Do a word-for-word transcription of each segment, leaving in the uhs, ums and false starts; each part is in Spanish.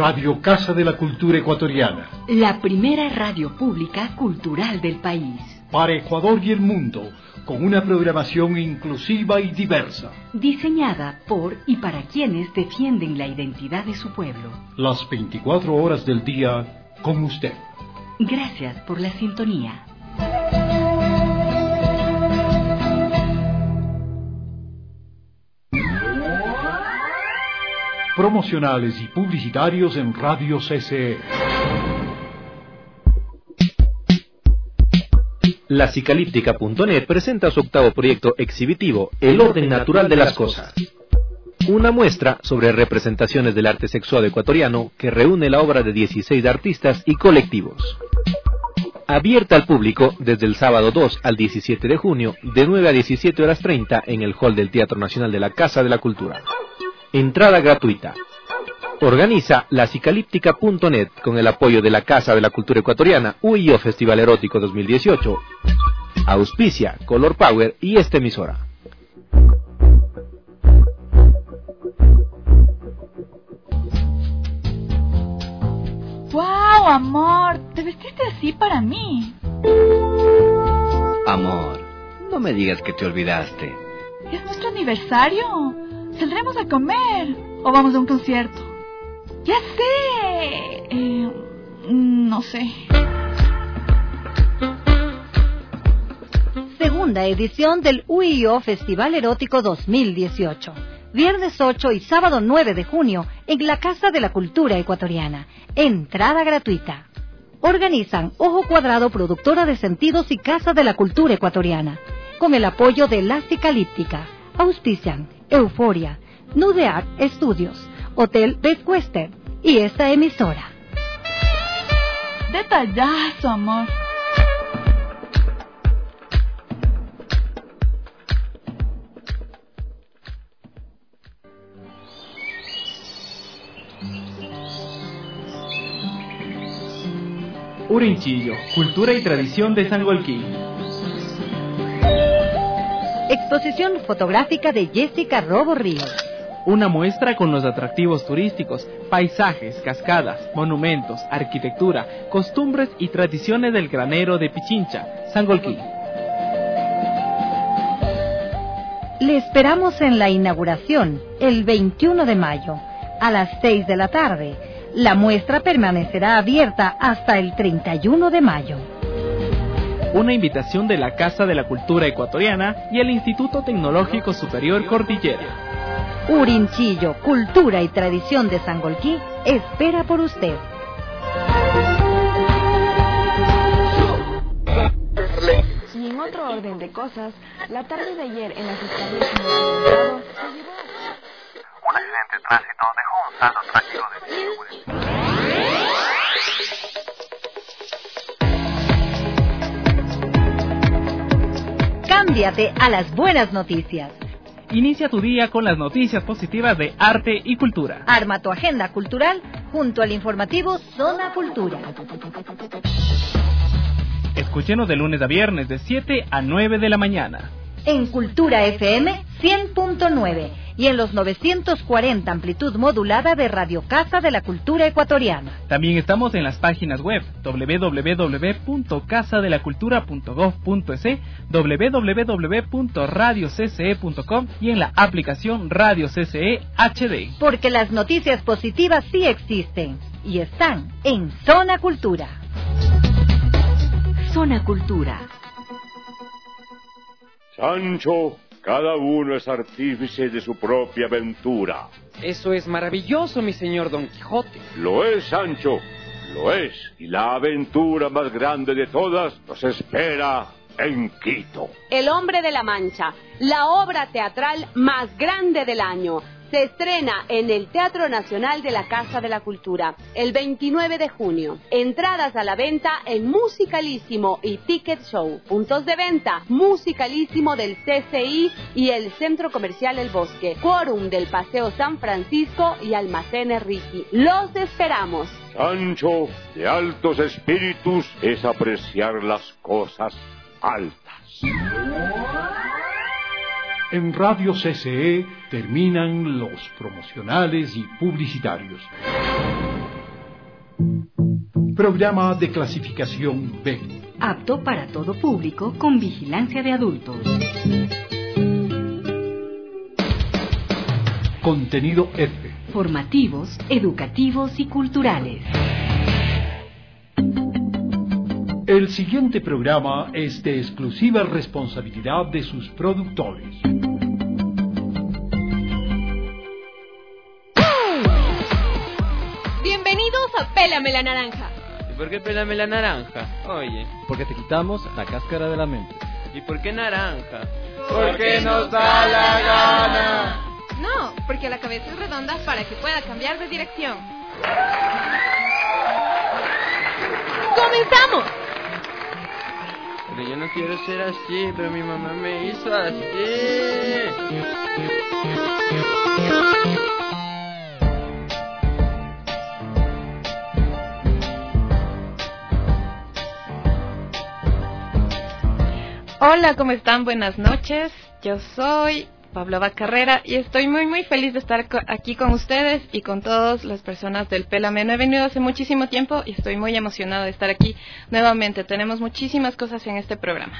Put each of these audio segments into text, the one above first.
Radio Casa de la Cultura Ecuatoriana. La primera radio pública cultural del país. Para Ecuador y el mundo, con una programación inclusiva y diversa. Diseñada por y para quienes defienden la identidad de su pueblo. Las veinticuatro horas del día con usted. Gracias por la sintonía. Promocionales y publicitarios en Radio C C E. La Cicalíptica punto net presenta su octavo proyecto exhibitivo, El orden natural de las cosas. Una muestra sobre representaciones del arte sexual ecuatoriano que reúne la obra de dieciséis artistas y colectivos. Abierta al público desde el sábado dos al diecisiete de junio, de nueve a diecisiete horas treinta en el hall del Teatro Nacional de la Casa de la Cultura. Entrada gratuita. Organiza la Cicalíptica punto net con el apoyo de la Casa de la Cultura Ecuatoriana, U I O Festival Erótico dos mil dieciocho. Auspicia Color Power y esta emisora. ¡Wow, amor! ¿Te vestiste así para mí? Amor, no me digas que te olvidaste. ¿Es nuestro aniversario? ¿Saldremos a comer? ¿O vamos a un concierto? ¡Ya sé! Eh, no sé. Segunda edición del U I O Festival Erótico dos mil dieciocho. Viernes ocho y sábado nueve de junio en la Casa de la Cultura Ecuatoriana. Entrada gratuita. Organizan Ojo Cuadrado, Productora de Sentidos y Casa de la Cultura Ecuatoriana. Con el apoyo de La Cicalíptica. Auspician Euforia, Nude Art Studios, Hotel Best Western y esta emisora. Detallazo, amor. Urinchillo, cultura y tradición de Sangolquí. Exposición fotográfica de Jessica Robo Ríos. Una muestra con los atractivos turísticos, paisajes, cascadas, monumentos, arquitectura, costumbres y tradiciones del granero de Pichincha, Sangolquí. Le esperamos en la inauguración, el veintiuno de mayo, a las seis de la tarde. La muestra permanecerá abierta hasta el treinta y uno de mayo. Una invitación de la Casa de la Cultura Ecuatoriana y el Instituto Tecnológico Superior Cordillera. Urinchillo, cultura y tradición de Sangolquí, espera por usted. Y en otro orden de cosas, la tarde de ayer en las instalaciones del Estado se llevó un accidente de tránsito dejó un saldo trágico de Cámbiate a las buenas noticias. Inicia tu día con las noticias positivas de arte y cultura. Arma tu agenda cultural junto al informativo Zona Cultura. Escúchenos de lunes a viernes de siete a nueve de la mañana. En Cultura F M cien punto nueve y en los novecientos cuarenta amplitud modulada de Radio Casa de la Cultura Ecuatoriana. También estamos en las páginas web doble u doble u doble u punto casa de la cultura punto gob punto es, doble u doble u doble u punto radio c c e punto com y en la aplicación Radio C C E H D. Porque las noticias positivas sí existen y están en Zona Cultura. Zona Cultura. Sancho, cada uno es artífice de su propia aventura. Eso es maravilloso, mi señor Don Quijote. Lo es, Sancho, lo es. Y la aventura más grande de todas nos espera en Quito. El Hombre de la Mancha, la obra teatral más grande del año. Se estrena en el Teatro Nacional de la Casa de la Cultura el veintinueve de junio. Entradas a la venta en Musicalísimo y Ticket Show. Puntos de venta: Musicalísimo del C C I y el Centro Comercial El Bosque. Quórum del Paseo San Francisco y Almacenes Ricky. ¡Los esperamos! Sancho, de altos espíritus es apreciar las cosas altas. En Radio C C E terminan los promocionales y publicitarios. Programa de clasificación B. Apto para todo público con vigilancia de adultos. Contenido F. Formativos, educativos y culturales. El siguiente programa es de exclusiva responsabilidad de sus productores. Bienvenidos a Pélame la Naranja. ¿Y por qué pélame la naranja? Oye. Porque te quitamos la cáscara de la mente. ¿Y por qué naranja? Porque nos da la gana. No, porque la cabeza es redonda para que pueda cambiar de dirección. ¡Comenzamos! Pero yo no quiero ser así, pero mi mamá me hizo así. Hola, ¿cómo están? Buenas noches. Yo soy Pablo Carrera y estoy muy muy feliz de estar aquí con ustedes y con todas las personas del Pélame. No he venido hace muchísimo tiempo y estoy muy emocionada de estar aquí nuevamente. Tenemos muchísimas cosas en este programa.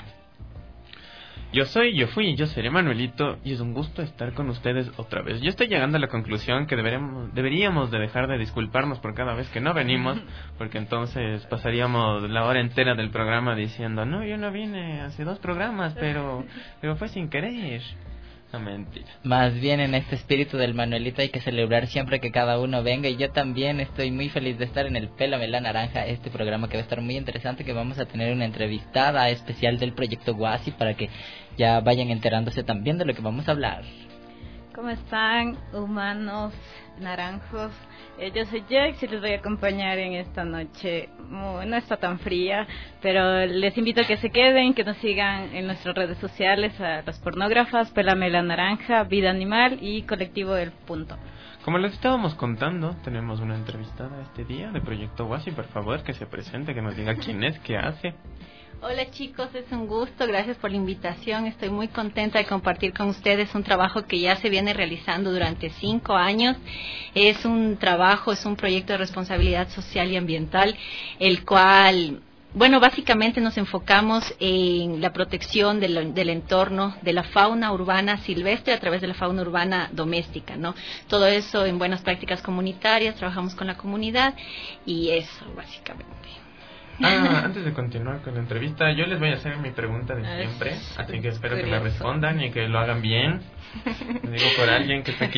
Yo soy, yo fui y yo seré Manuelito y es un gusto estar con ustedes otra vez. Yo estoy llegando a la conclusión que deberíamos, deberíamos de dejar de disculparnos por cada vez que no venimos, porque entonces pasaríamos la hora entera del programa diciendo, no, yo no vine hace dos programas, pero, pero fue sin querer. No, mentira. Más bien en este espíritu del Manuelito hay que celebrar siempre que cada uno venga y yo también estoy muy feliz de estar en el Pélame la Naranja, este programa que va a estar muy interesante, que vamos a tener una entrevistada especial del proyecto Guasi para que ya vayan enterándose también de lo que vamos a hablar. ¿Cómo están, humanos naranjos? Eh, yo soy Jax y les voy a acompañar en esta noche. Muy, no está tan fría, pero les invito a que se queden, que nos sigan en nuestras redes sociales, a las pornógrafas, Pélame la Naranja, Vida Animal y Colectivo El Punto. Como les estábamos contando, tenemos una entrevistada este día de Proyecto Guasi. Por favor, que se presente, que nos diga quién es, qué hace. Hola chicos, es un gusto, gracias por la invitación, estoy muy contenta de compartir con ustedes un trabajo que ya se viene realizando durante cinco años, es un trabajo, es un proyecto de responsabilidad social y ambiental, el cual, bueno, básicamente nos enfocamos en la protección del, del entorno, de la fauna urbana silvestre a través de la fauna urbana doméstica, ¿no? Todo eso en buenas prácticas comunitarias, trabajamos con la comunidad y eso básicamente. Ah, antes de continuar con la entrevista, yo les voy a hacer mi pregunta de siempre, así que espero que la respondan y que lo hagan bien. Lo digo por alguien que está aquí.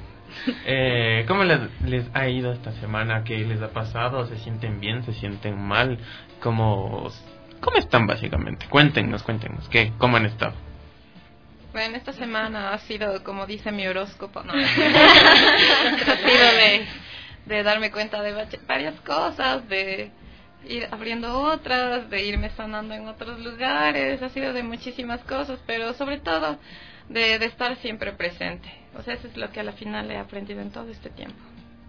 Eh, ¿Cómo les, les ha ido esta semana? ¿Qué les ha pasado? ¿Se sienten bien? ¿Se sienten mal? ¿Cómo, cómo están básicamente? Cuéntenos, cuéntenos. ¿Qué? ¿Cómo han estado? Bueno, esta semana ha sido, como dice mi horóscopo, no, ha sido de, de darme cuenta de varias cosas, de ir abriendo otras, de irme sanando en otros lugares, ha sido de muchísimas cosas, pero sobre todo de, de estar siempre presente. O sea, eso es lo que a la final he aprendido en todo este tiempo.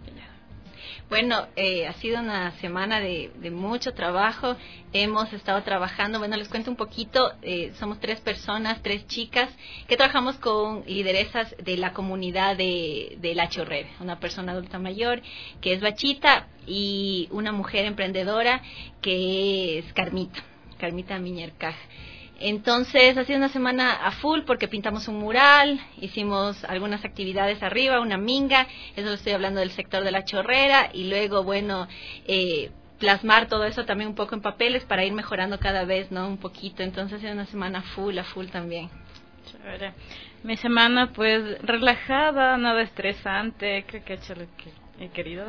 Bueno, eh, ha sido una semana de, de mucho trabajo, hemos estado trabajando, bueno, les cuento un poquito, eh, somos tres personas, tres chicas, que trabajamos con lideresas de la comunidad de, de La Chorrera, una persona adulta mayor que es Bachita y una mujer emprendedora que es Carmita, Carmita Miñercaja. Entonces ha sido una semana a full porque pintamos un mural, hicimos algunas actividades arriba, una minga, eso lo estoy hablando del sector de La Chorrera, y luego, bueno, eh, plasmar todo eso también un poco en papeles para ir mejorando cada vez, ¿no? Un poquito, entonces ha sido una semana full, a full también. Chévere. Mi semana pues relajada, nada estresante, creo que he hecho lo que he querido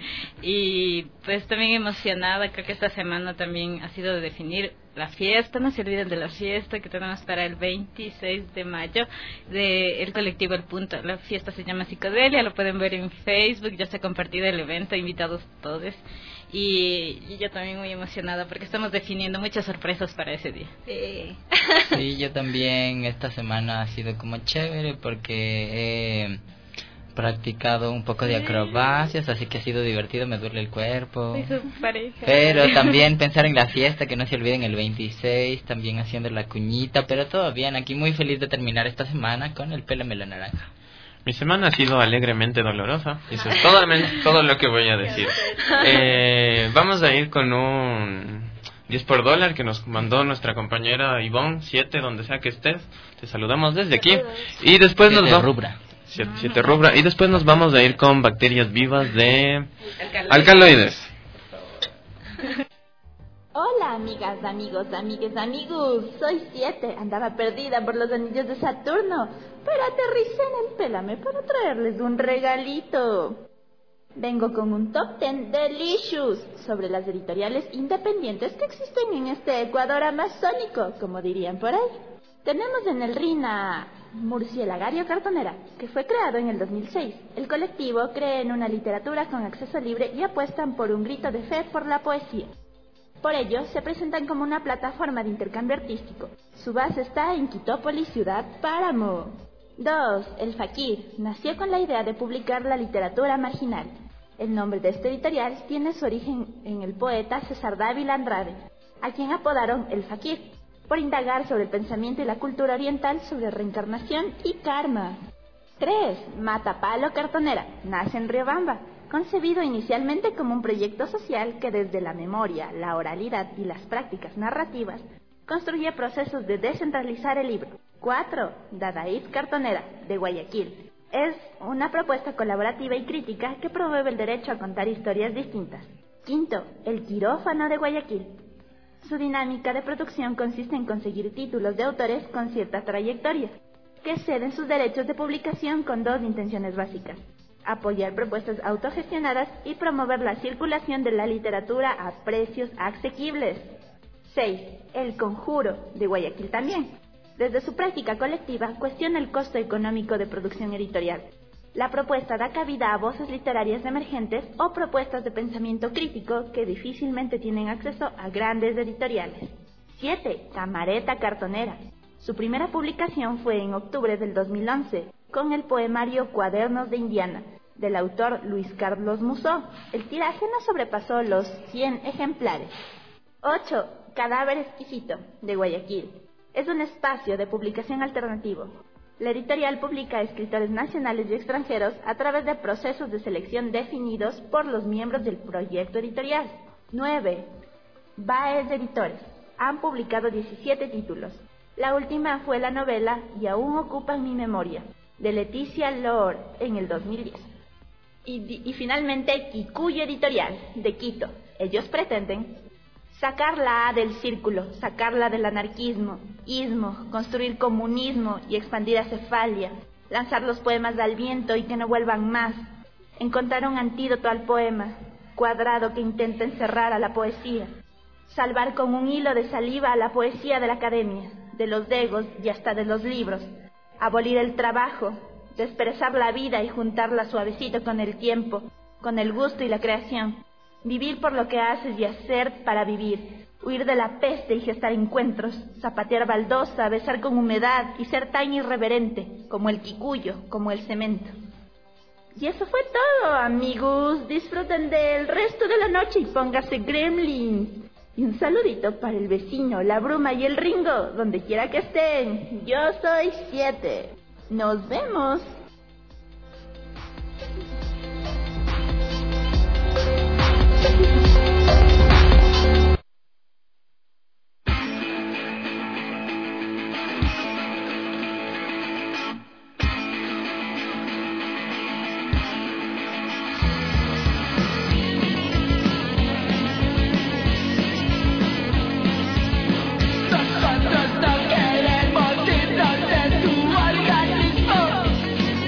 y pues también emocionada. Creo que esta semana también ha sido de definir la fiesta, no se olviden de la fiesta que tenemos para el veintiséis de mayo de el colectivo El Punto. La fiesta se llama Psicodelia, lo pueden ver en Facebook, ya se ha compartido el evento, invitados todos. Y, y yo también muy emocionada porque estamos definiendo muchas sorpresas para ese día. Sí, sí, yo también esta semana ha sido como chévere porque he practicado un poco de acrobacias, así que ha sido divertido, me duele el cuerpo. Sí, su pareja. Pero también pensar en la fiesta, que no se olviden el veintiséis, también haciendo la cuñita, pero todo bien, aquí muy feliz de terminar esta semana con el Pélame la Naranja. Mi semana ha sido alegremente dolorosa. Eso es todo, todo lo que voy a decir. Eh, vamos a ir con un diez por dólar que nos mandó nuestra compañera Ivonne, siete, donde sea que estés. Te saludamos desde aquí. Y después nos vamos... Rubra. siete, siete rubra. Y después nos vamos a ir con bacterias vivas de alcaloides. Hola, amigas, amigos, amigues, amigos. Soy siete. Andaba perdida por los anillos de Saturno, pero aterricé en el Pélame para traerles un regalito. Vengo con un top ten delicious sobre las editoriales independientes que existen en este Ecuador amazónico, como dirían por ahí. Tenemos en el R I N a Murcielagario Cartonera, que fue creado en el dos mil seis. El colectivo cree en una literatura con acceso libre y apuestan por un grito de fe por la poesía. Por ello, se presentan como una plataforma de intercambio artístico. Su base está en Quitópolis, ciudad Páramo. dos. El Fakir nació con la idea de publicar la literatura marginal. El nombre de este editorial tiene su origen en el poeta César Dávila Andrade, a quien apodaron el Fakir, por indagar sobre el pensamiento y la cultura oriental sobre reencarnación y karma. tres. Matapalo Cartonera nace en Riobamba, concebido inicialmente como un proyecto social que desde la memoria, la oralidad y las prácticas narrativas construye procesos de descentralizar el libro. cuatro. Dadaid Cartonera, de Guayaquil. Es una propuesta colaborativa y crítica que promueve el derecho a contar historias distintas. quinto. El Quirófano de Guayaquil. Su dinámica de producción consiste en conseguir títulos de autores con cierta trayectoria, que ceden sus derechos de publicación con dos intenciones básicas: apoyar propuestas autogestionadas y promover la circulación de la literatura a precios asequibles. seis. El Conjuro, de Guayaquil también. Desde su práctica colectiva, cuestiona el costo económico de producción editorial. La propuesta da cabida a voces literarias emergentes o propuestas de pensamiento crítico que difícilmente tienen acceso a grandes editoriales. siete. Camareta Cartonera. Su primera publicación fue en octubre del dos mil once, con el poemario Cuadernos de Indiana, del autor Luis Carlos Musó. El tiraje no sobrepasó los cien ejemplares. ocho. Cadáver Exquisito, de Guayaquil. Es un espacio de publicación alternativo. La editorial publica a escritores nacionales y extranjeros a través de procesos de selección definidos por los miembros del proyecto editorial. nueve. Baez Editores. Han publicado diecisiete títulos. La última fue la novela Y aún ocupa en mi memoria, de Leticia Loor, en el dos mil diez. Y, y finalmente, Kikuyu Editorial, de Quito. Ellos pretenden sacar la A del círculo, sacarla del anarquismo, ismo, construir comunismo y expandir a Cefalia, lanzar los poemas al viento y que no vuelvan más, encontrar un antídoto al poema, cuadrado que intenta encerrar a la poesía, salvar con un hilo de saliva a la poesía de la academia, de los degos y hasta de los libros, abolir el trabajo, desperezar la vida y juntarla suavecito con el tiempo, con el gusto y la creación, vivir por lo que haces y hacer para vivir, huir de la peste y gestar encuentros, zapatear baldosa, besar con humedad y ser tan irreverente como el quicuyo, como el cemento. Y eso fue todo, amigos. Disfruten del resto de la noche y póngase gremlins. Y un saludito para el vecino, la bruma y el Ringo, donde quiera que estén. Yo soy siete. Nos vemos. Queremos irnos de tu organismo.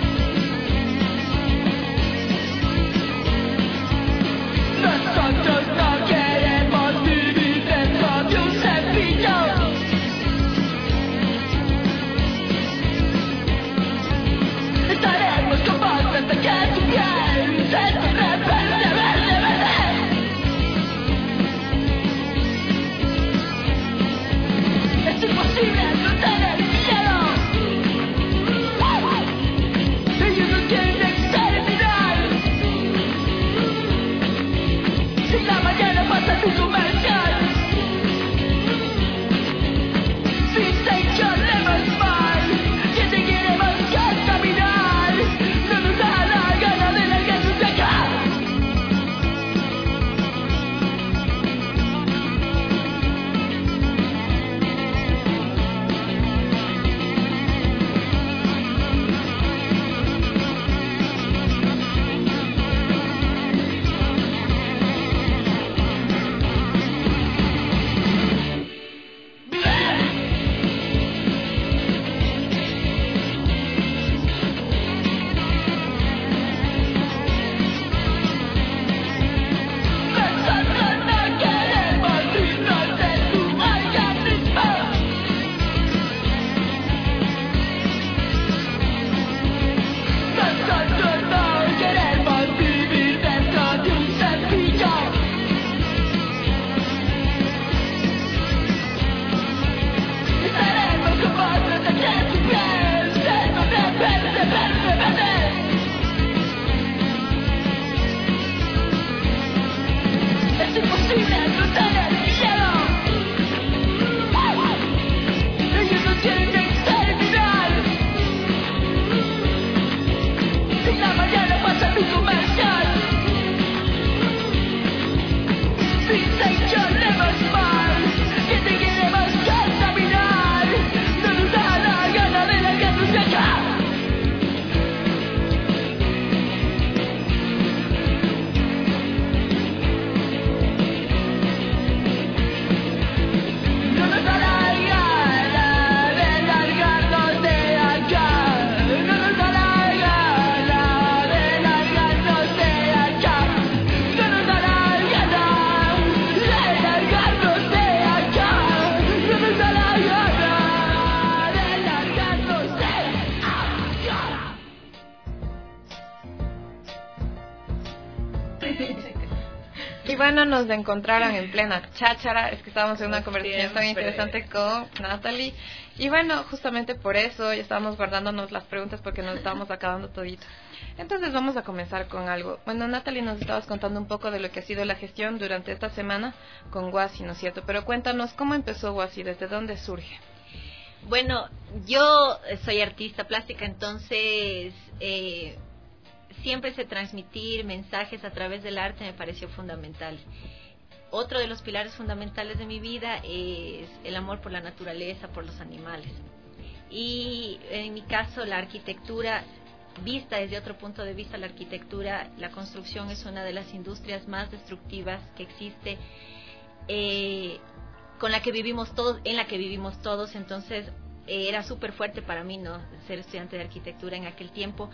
Y bueno, nos encontraron en plena cháchara, es que estábamos en una conversación tan interesante con Natalie. Y bueno, justamente por eso ya estábamos guardándonos las preguntas porque nos estábamos acabando todito. Entonces vamos a comenzar con algo. Bueno, Natalie, nos estabas contando un poco de lo que ha sido la gestión durante esta semana con Guasi, ¿no es cierto? Pero cuéntanos, ¿cómo empezó Guasi? ¿Desde dónde surge? Bueno, yo soy artista plástica, entonces eh, siempre se transmitir mensajes a través del arte me pareció fundamental. Otro de los pilares fundamentales de mi vida es el amor por la naturaleza, por los animales. Y en mi caso, la arquitectura, vista desde otro punto de vista, la arquitectura, la construcción es una de las industrias más destructivas que existe, eh, con la que vivimos todos, en la que vivimos todos. Entonces eh, era súper fuerte para mí, ¿no?, ser estudiante de arquitectura en aquel tiempo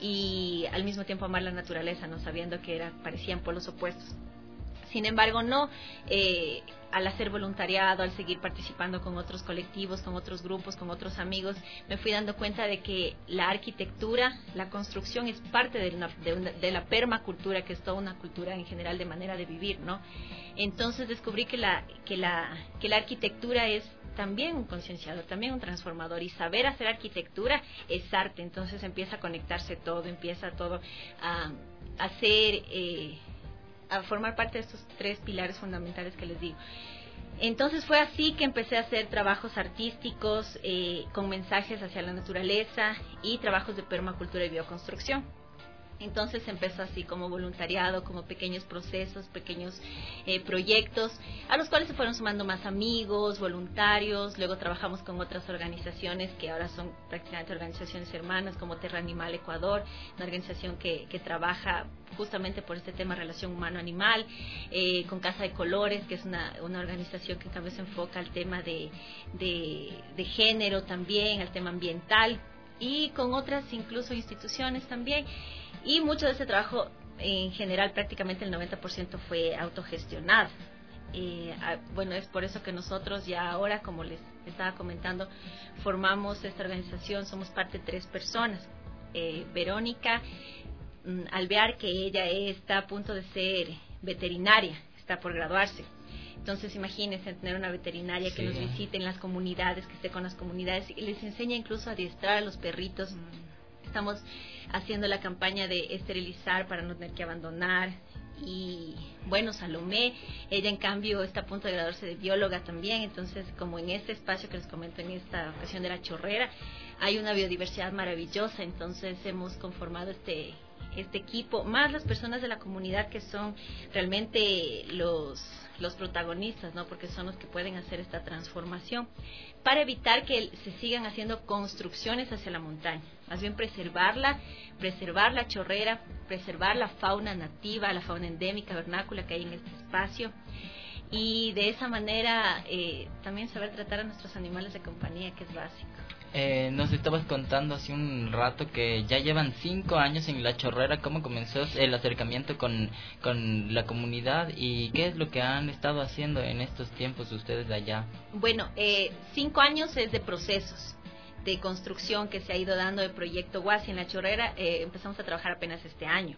y al mismo tiempo amar la naturaleza, no sabiendo que era, parecían polos opuestos. Sin embargo, no, eh, al hacer voluntariado, al seguir participando con otros colectivos, con otros grupos, con otros amigos, me fui dando cuenta de que la arquitectura, la construcción es parte de, una, de, una, de la permacultura, que es toda una cultura en general de manera de vivir, ¿no? Entonces descubrí que la, que la, que la arquitectura es también un concienciador, también un transformador, y saber hacer arquitectura es arte. Entonces empieza a conectarse todo, empieza todo a, a hacer... Eh, a formar parte de estos tres pilares fundamentales que les digo. Entonces fue así que empecé a hacer trabajos artísticos eh, con mensajes hacia la naturaleza y trabajos de permacultura y bioconstrucción. Entonces empezó así, como voluntariado, como pequeños procesos, pequeños eh, proyectos, a los cuales se fueron sumando más amigos, voluntarios. Luego trabajamos con otras organizaciones que ahora son prácticamente organizaciones hermanas, como Terra Animal Ecuador, una organización que, que trabaja justamente por este tema relación humano-animal, eh, con Casa de Colores, que es una, una organización que en cambio se enfoca al tema de, de, de género también, al tema ambiental, y con otras incluso instituciones también. Y mucho de ese trabajo, en general, prácticamente el noventa por ciento fue autogestionado. Eh, bueno, es por eso que nosotros ya ahora, como les estaba comentando, formamos esta organización. Somos parte de tres personas. Eh, Verónica mm, Alvear, que ella está a punto de ser veterinaria, está por graduarse. Entonces imagínense tener una veterinaria que sí. Nos visite en las comunidades, que esté con las comunidades y les enseña incluso a adiestrar a los perritos. Mm. Estamos haciendo la campaña de esterilizar para no tener que abandonar. Y bueno, Salomé, ella en cambio está a punto de graduarse de bióloga también. Entonces, como en este espacio que les comento en esta ocasión de La Chorrera, hay una biodiversidad maravillosa. Entonces hemos conformado este, este equipo, más las personas de la comunidad que son realmente los... los protagonistas, ¿no?, porque son los que pueden hacer esta transformación, para evitar que se sigan haciendo construcciones hacia la montaña, más bien preservarla, preservar la chorrera, preservar la fauna nativa, la fauna endémica, vernácula que hay en este espacio, y de esa manera eh, también saber tratar a nuestros animales de compañía, que es básico. Eh, nos estabas contando hace un rato que ya llevan cinco años en La Chorrera. ¿Cómo comenzó el acercamiento con, con la comunidad y qué es lo que han estado haciendo en estos tiempos ustedes de allá? Bueno, eh, cinco años es de procesos de construcción que se ha ido dando el proyecto Guasi en La Chorrera. Eh, empezamos a trabajar apenas este año.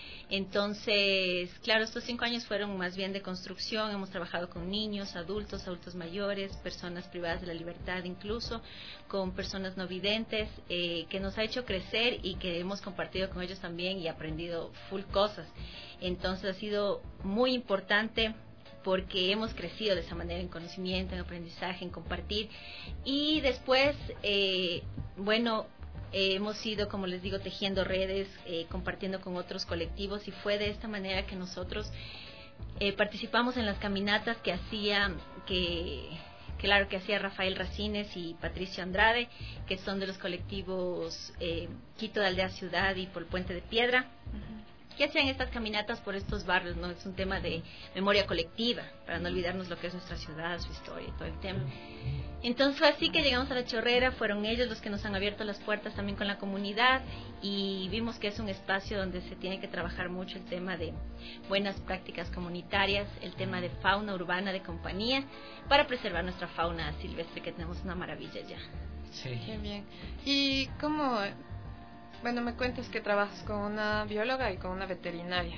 Entonces, claro, estos cinco años fueron más bien de construcción. Hemos trabajado con niños, adultos, adultos mayores, personas privadas de la libertad, incluso con personas no videntes, eh, que nos ha hecho crecer y que hemos compartido con ellos también y aprendido full cosas. Entonces ha sido muy importante porque hemos crecido de esa manera en conocimiento, en aprendizaje, en compartir. Y después, eh, bueno... Eh, hemos ido, como les digo, tejiendo redes, eh, compartiendo con otros colectivos, y fue de esta manera que nosotros Eh, participamos en las caminatas que hacía, que claro que hacía Rafael Racines y Patricio Andrade, que son de los colectivos eh, Quito de Aldea Ciudad y por el Puente de Piedra. Uh-huh. Que hacían estas caminatas por estos barrios, ¿no? Es un tema de memoria colectiva, para no olvidarnos lo que es nuestra ciudad, su historia y todo el tema. Entonces fue así que llegamos a La Chorrera, fueron ellos los que nos han abierto las puertas también con la comunidad y vimos que es un espacio donde se tiene que trabajar mucho el tema de buenas prácticas comunitarias, el tema de fauna urbana de compañía, para preservar nuestra fauna silvestre, que tenemos una maravilla ya. Sí. Qué bien. ¿Y cómo...? Bueno, me cuentas que trabajas con una bióloga y con una veterinaria.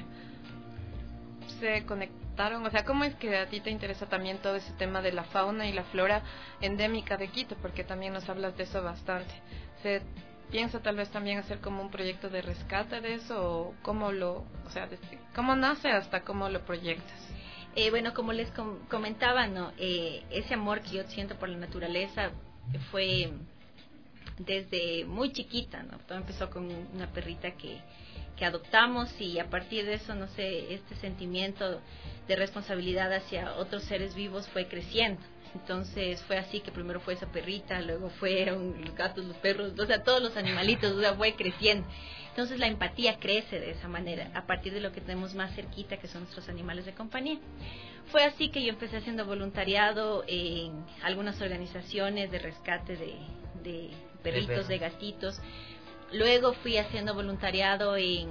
¿Se conectaron? O sea, ¿cómo es que a ti te interesa también todo ese tema de la fauna y la flora endémica de Quito? Porque también nos hablas de eso bastante. ¿Se piensa tal vez también hacer como un proyecto de rescate de eso? ¿O cómo lo, o sea, desde, cómo nace hasta cómo lo proyectas? Eh, bueno, como les com- comentaba, ¿no? Eh, ese amor que yo siento por la naturaleza fue... desde muy chiquita, ¿no? Todo empezó con una perrita que, que adoptamos y a partir de eso, no sé, este sentimiento de responsabilidad hacia otros seres vivos fue creciendo. Entonces fue así que primero fue esa perrita, luego fueron los gatos, los perros, o sea, todos los animalitos, o sea, fue creciendo. Entonces la empatía crece de esa manera, a partir de lo que tenemos más cerquita, que son nuestros animales de compañía. Fue así que yo empecé haciendo voluntariado en algunas organizaciones de rescate de, de perritos, de gatitos. Luego fui haciendo voluntariado en,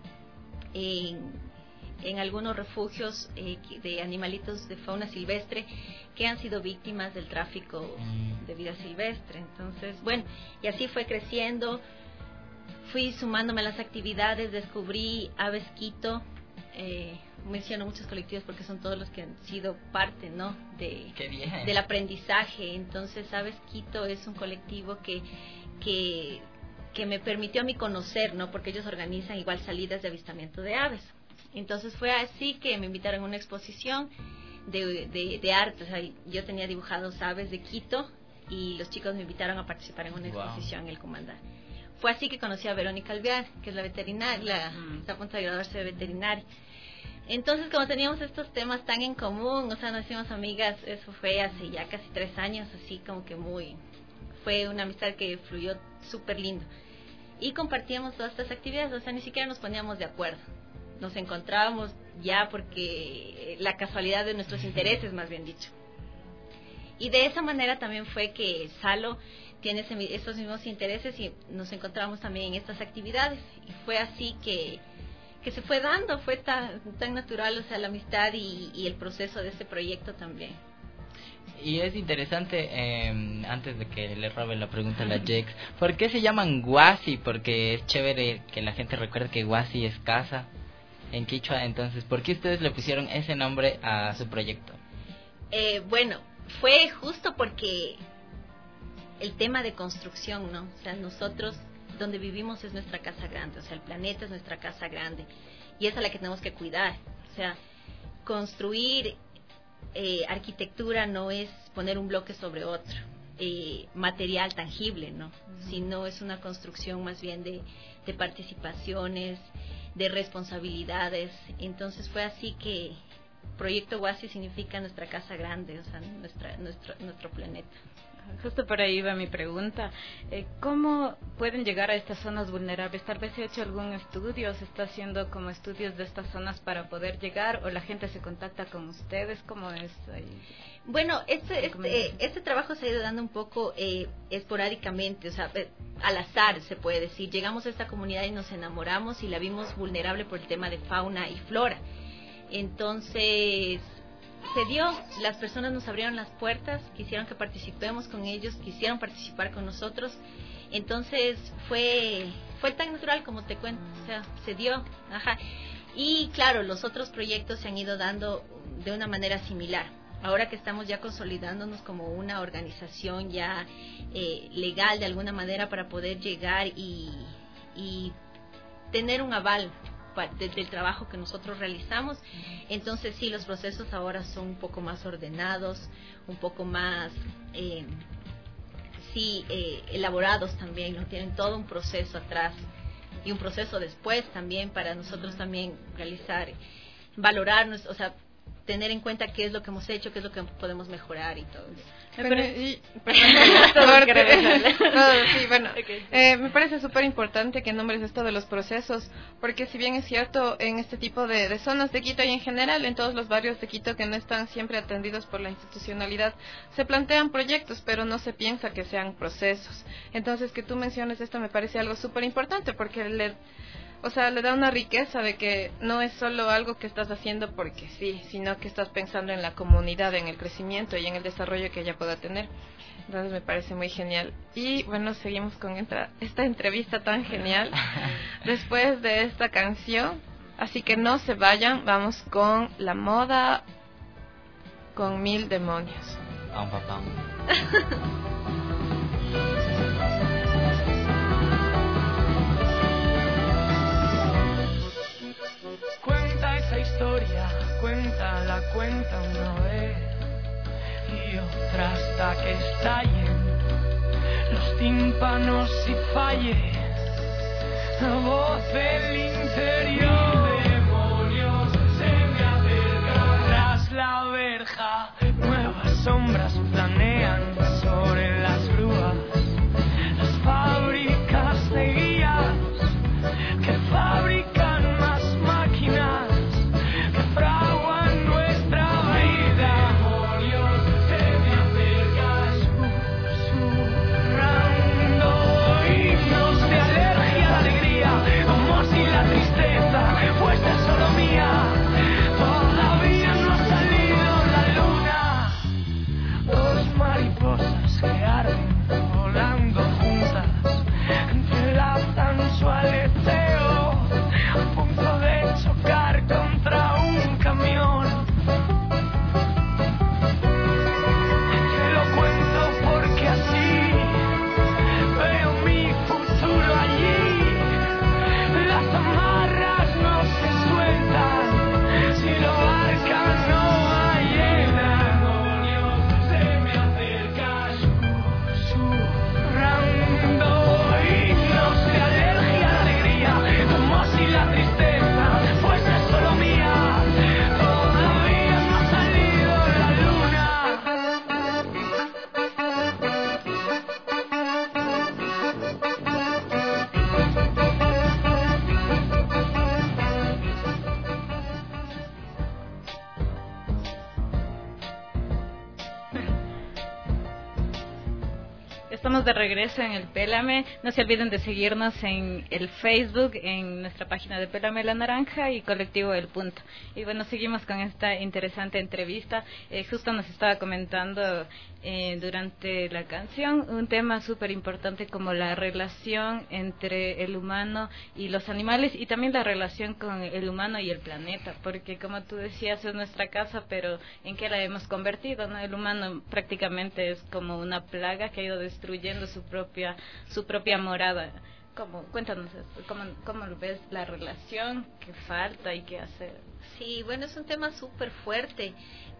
en, en algunos refugios eh, de animalitos de fauna silvestre que han sido víctimas del tráfico de vida silvestre. Entonces, bueno, y así fue creciendo. Fui sumándome a las actividades, descubrí Aves Quito. Eh, menciono muchos colectivos porque son todos los que han sido parte, ¿no? de del aprendizaje. Entonces Aves Quito es un colectivo que que que me permitió a mí conocer, ¿no? Porque ellos organizan igual salidas de avistamiento de aves. Entonces fue así que me invitaron a una exposición de, de, de arte. O sea, yo tenía dibujados aves de Quito y los chicos me invitaron a participar en una exposición wow. en el Comandar. Fue así que conocí a Verónica Alvear, que es la veterinaria, la, mm. está a punto de graduarse de veterinaria. Entonces, como teníamos estos temas tan en común, o sea, nos hicimos amigas, eso fue hace ya casi tres años, así como que muy... Fue una amistad que fluyó súper lindo. Y compartíamos todas estas actividades, o sea, ni siquiera nos poníamos de acuerdo. Nos encontrábamos ya porque la casualidad de nuestros intereses, más bien dicho. Y de esa manera también fue que Salo tiene ese, esos mismos intereses y nos encontramos también en estas actividades. Y fue así que, que se fue dando, fue tan, tan natural, o sea, la amistad y, y el proceso de este proyecto también. Y es interesante, eh, antes de que le robe la pregunta a la Jex, ¿por qué se llaman Guasi? Porque es chévere que la gente recuerde que Guasi es casa en quichua. Entonces, ¿por qué ustedes le pusieron ese nombre a su proyecto? Eh, bueno, fue justo porque el tema de construcción, ¿no? O sea, nosotros donde vivimos es nuestra casa grande, o sea, el planeta es nuestra casa grande y esa es la que tenemos que cuidar. O sea, construir eh, arquitectura no es poner un bloque sobre otro, eh, material tangible, ¿no? Uh-huh. Sino es una construcción más bien de, de participaciones, de responsabilidades. Entonces fue así que Proyecto Guasi significa nuestra casa grande, o sea, nuestra, nuestro, nuestro planeta. Justo por ahí va mi pregunta. Eh, ¿Cómo pueden llegar a estas zonas vulnerables? Tal vez se ha hecho algún estudio, se está haciendo como estudios de estas zonas para poder llegar, o la gente se contacta con ustedes. ¿Cómo es ahí? Bueno, este, este, este trabajo se ha ido dando un poco eh, esporádicamente, o sea, al azar se puede decir. Llegamos a esta comunidad y nos enamoramos y la vimos vulnerable por el tema de fauna y flora. Entonces se dio, las personas nos abrieron las puertas, quisieron que participemos con ellos, quisieron participar con nosotros. Entonces fue fue tan natural como te cuento, o sea, se dio, ajá. Y claro, los otros proyectos se han ido dando de una manera similar. Ahora que estamos ya consolidándonos como una organización ya eh, legal de alguna manera para poder llegar y, y tener un aval de, del trabajo que nosotros realizamos, entonces sí, los procesos ahora son un poco más ordenados, un poco más eh, sí eh, elaborados también, ¿no? Tienen todo un proceso atrás y un proceso después también para nosotros también realizar valorarnos, o sea, tener en cuenta qué es lo que hemos hecho, qué es lo que podemos mejorar y todo eso. Bueno, y, no, sí, bueno, eh, me parece súper importante que nombres esto de los procesos, porque si bien es cierto, en este tipo de, de zonas de Quito y en general en todos los barrios de Quito que no están siempre atendidos por la institucionalidad, se plantean proyectos, pero no se piensa que sean procesos. Entonces, que tú menciones esto me parece algo súper importante, porque le... O sea, le da una riqueza de que no es solo algo que estás haciendo porque sí, sino que estás pensando en la comunidad, en el crecimiento y en el desarrollo que ella pueda tener. Entonces me parece muy genial. Y bueno, seguimos con esta, esta entrevista tan genial después de esta canción. Así que no se vayan, vamos con La Moda con Mil Demonios. Pam, pam, pam. Cuenta esa historia, cuéntala, cuenta una vez y otra hasta que estallen los tímpanos y falle la voz del interior. Demonios se me acercan tras la verja, nuevas sombras planean sobre las grúas, las fábricas de guías que fabrican más máquinas que fraguan nuestra vida. Demonios se me acercan susurrando himnos de alergia a la alegría, como si la tristeza fuese solo mía. Todavía no ha salido la luna, dos mariposas que arden volando juntas entrelazan su aleteo a punto de chocar contra un camión. Te lo cuento porque así veo mi futuro allí. Las amarras no se sueltan, si lo arcan no hay llena. Demonios se me acercan susurrando himnos de alergia a la alegría, como si la tristeza fuese solo mía. Todavía no ha salido la luna. Estamos de regreso en el Pélame. No se olviden de seguirnos en el Facebook, en nuestra página de Pélame la Naranja y Colectivo El Punto. Y bueno, seguimos con esta interesante entrevista. Eh, justo nos estaba comentando eh, durante la canción un tema súper importante como la relación entre el humano y los animales y también la relación con el humano y el planeta. Porque como tú decías, es nuestra casa, pero ¿en qué la hemos convertido, no? El humano prácticamente es como una plaga que ha ido destruyendo su propia su propia morada. ¿Cómo? Cuéntanos esto, ¿cómo, cómo ves la relación? ¿Qué falta y qué hacer? Sí, bueno, es un tema súper fuerte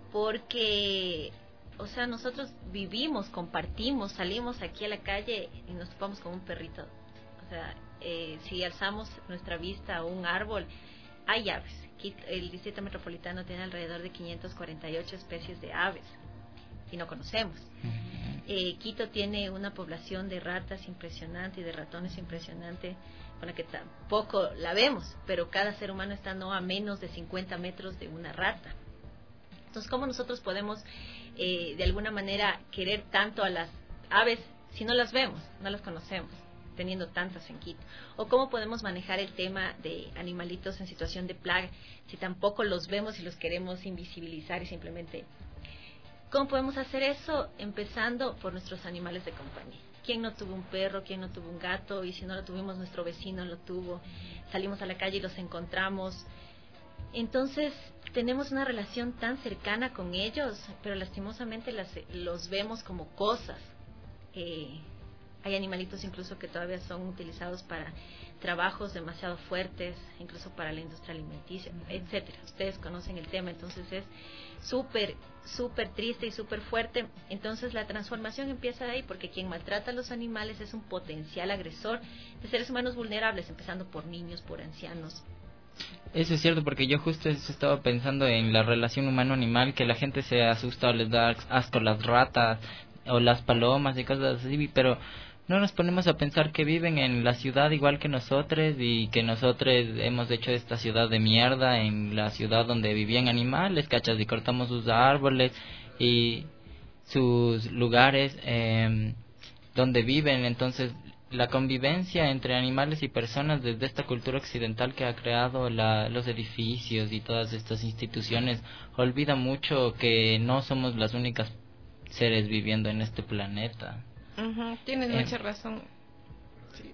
porque, o sea, nosotros vivimos, compartimos, salimos aquí a la calle y nos topamos con un perrito. O sea, eh, si alzamos nuestra vista a un árbol, hay aves. El distrito metropolitano tiene alrededor de quinientas cuarenta y ocho especies de aves y no conocemos. Eh, Quito tiene una población de ratas impresionante y de ratones impresionante, con la que tampoco la vemos, pero cada ser humano está no a menos de cincuenta metros de una rata. Entonces, ¿cómo nosotros podemos eh, de alguna manera querer tanto a las aves si no las vemos, no las conocemos, teniendo tantas en Quito? ¿O cómo podemos manejar el tema de animalitos en situación de plaga si tampoco los vemos y los queremos invisibilizar y simplemente... ¿Cómo podemos hacer eso? Empezando por nuestros animales de compañía. ¿Quién no tuvo un perro? ¿Quién no tuvo un gato? Y si no lo tuvimos, nuestro vecino lo tuvo. Salimos a la calle y los encontramos. Entonces, tenemos una relación tan cercana con ellos, pero lastimosamente las, los vemos como cosas. Eh, hay animalitos incluso que todavía son utilizados para trabajos demasiado fuertes, incluso para la industria alimenticia, etcétera. Ustedes conocen el tema, entonces es súper, súper triste y súper fuerte. Entonces la transformación empieza de ahí, porque quien maltrata a los animales es un potencial agresor de seres humanos vulnerables, empezando por niños, por ancianos, Eso es cierto, porque yo justo eso estaba pensando en la relación humano-animal, que la gente se asusta o les da asco las ratas o las palomas y cosas así, pero no nos ponemos a pensar que viven en la ciudad igual que nosotros y que nosotros hemos hecho esta ciudad de mierda en la ciudad donde vivían animales, cachas, y cortamos sus árboles y sus lugares eh, donde viven. Entonces la convivencia entre animales y personas desde esta cultura occidental que ha creado la, los edificios y todas estas instituciones olvida mucho que no somos las únicas seres viviendo en este planeta. Uh-huh, tienes eh, mucha razón. Sí.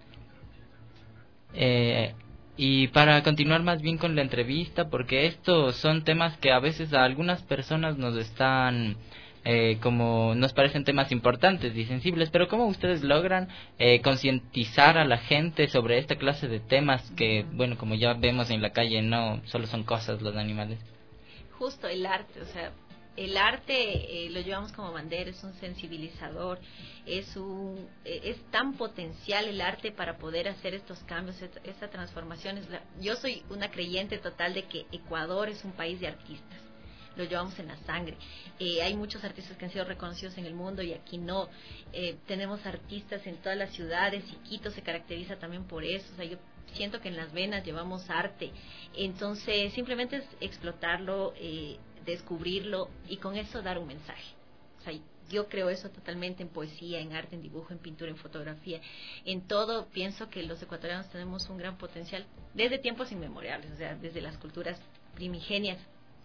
Eh, y para continuar más bien con la entrevista, porque estos son temas que a veces a algunas personas nos están eh, como nos parecen temas importantes y sensibles, pero ¿cómo ustedes logran eh, concientizar a la gente sobre esta clase de temas que, bueno, como ya vemos en la calle, no solo son cosas los animales? Justo el arte, o sea, el arte eh, lo llevamos como bandera, es un sensibilizador, es un eh, es tan potencial el arte para poder hacer estos cambios, esta, esta transformación. Es la, yo soy una creyente total de que Ecuador es un país de artistas, lo llevamos en la sangre. Eh, hay muchos artistas que han sido reconocidos en el mundo y aquí no. Eh, tenemos artistas en todas las ciudades y Quito se caracteriza también por eso. O sea, yo siento que en las venas llevamos arte. Entonces, simplemente es explotarlo, eh, descubrirlo y con eso dar un mensaje. O sea, yo creo eso totalmente en poesía, en arte, en dibujo, en pintura, en fotografía, en todo. Pienso que los ecuatorianos tenemos un gran potencial desde tiempos inmemoriales, o sea, desde las culturas primigenias.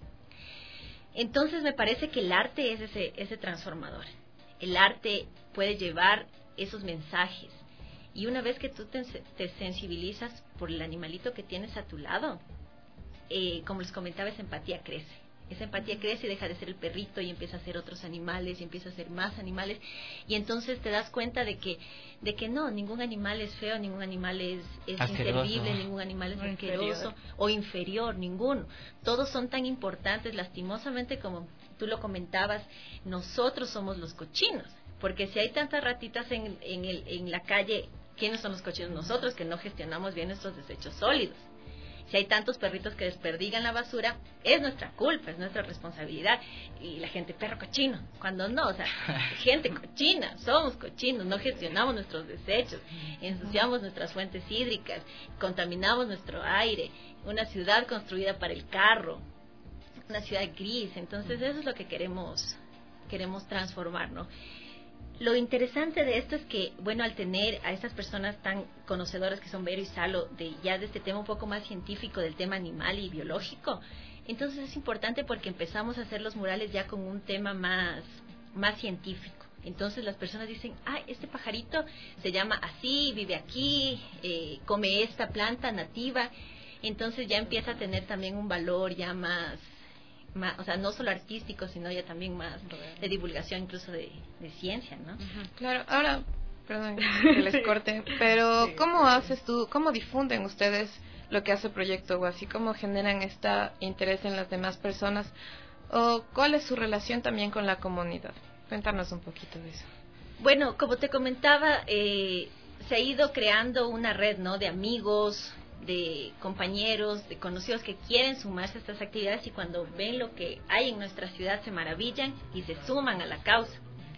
Entonces me parece que el arte es ese, ese transformador. El arte puede llevar esos mensajes y una vez que tú te, te sensibilizas por el animalito que tienes a tu lado, eh, como les comentaba, esa empatía crece. Esa empatía crece y deja de ser el perrito y empieza a ser otros animales y empieza a ser más animales y entonces te das cuenta de que de que no, ningún animal es feo, ningún animal es, es inservible, ningún animal es asqueroso o inferior, ninguno. Todos son tan importantes. Lastimosamente, como tú lo comentabas, nosotros somos los cochinos, porque si hay tantas ratitas en, en, el, en la calle, ¿quiénes son los cochinos? Nosotros, que no gestionamos bien nuestros desechos sólidos. Si hay tantos perritos que desperdigan la basura, es nuestra culpa, es nuestra responsabilidad. Y la gente, perro cochino, cuando no, o sea, gente cochina, somos cochinos, no gestionamos nuestros desechos, ensuciamos nuestras fuentes hídricas, contaminamos nuestro aire, una ciudad construida para el carro, una ciudad gris. Entonces eso es lo que queremos, queremos transformar, ¿no? Lo interesante de esto es que, bueno, al tener a estas personas tan conocedoras que son Vero y Salo, de ya de este tema un poco más científico del tema animal y biológico, entonces es importante porque empezamos a hacer los murales ya con un tema más, más científico. Entonces las personas dicen, ah, este pajarito se llama así, vive aquí, eh, come esta planta nativa. Entonces ya empieza a tener también un valor ya más... Más, o sea, no solo artístico, sino ya también más de divulgación, incluso de, de ciencia, ¿no? Uh-huh. Claro, ahora, perdón que les corte, pero sí. ¿Cómo haces tú, cómo difunden ustedes lo que hace Proyecto Huasi? ¿Cómo generan este interés en las demás personas? ¿O cuál es su relación también con la comunidad? Cuéntanos un poquito de eso. Bueno, como te comentaba, eh, se ha ido creando una red, ¿no?, de amigos, de compañeros, de conocidos que quieren sumarse a estas actividades y cuando ven lo que hay en nuestra ciudad se maravillan y se suman a la causa.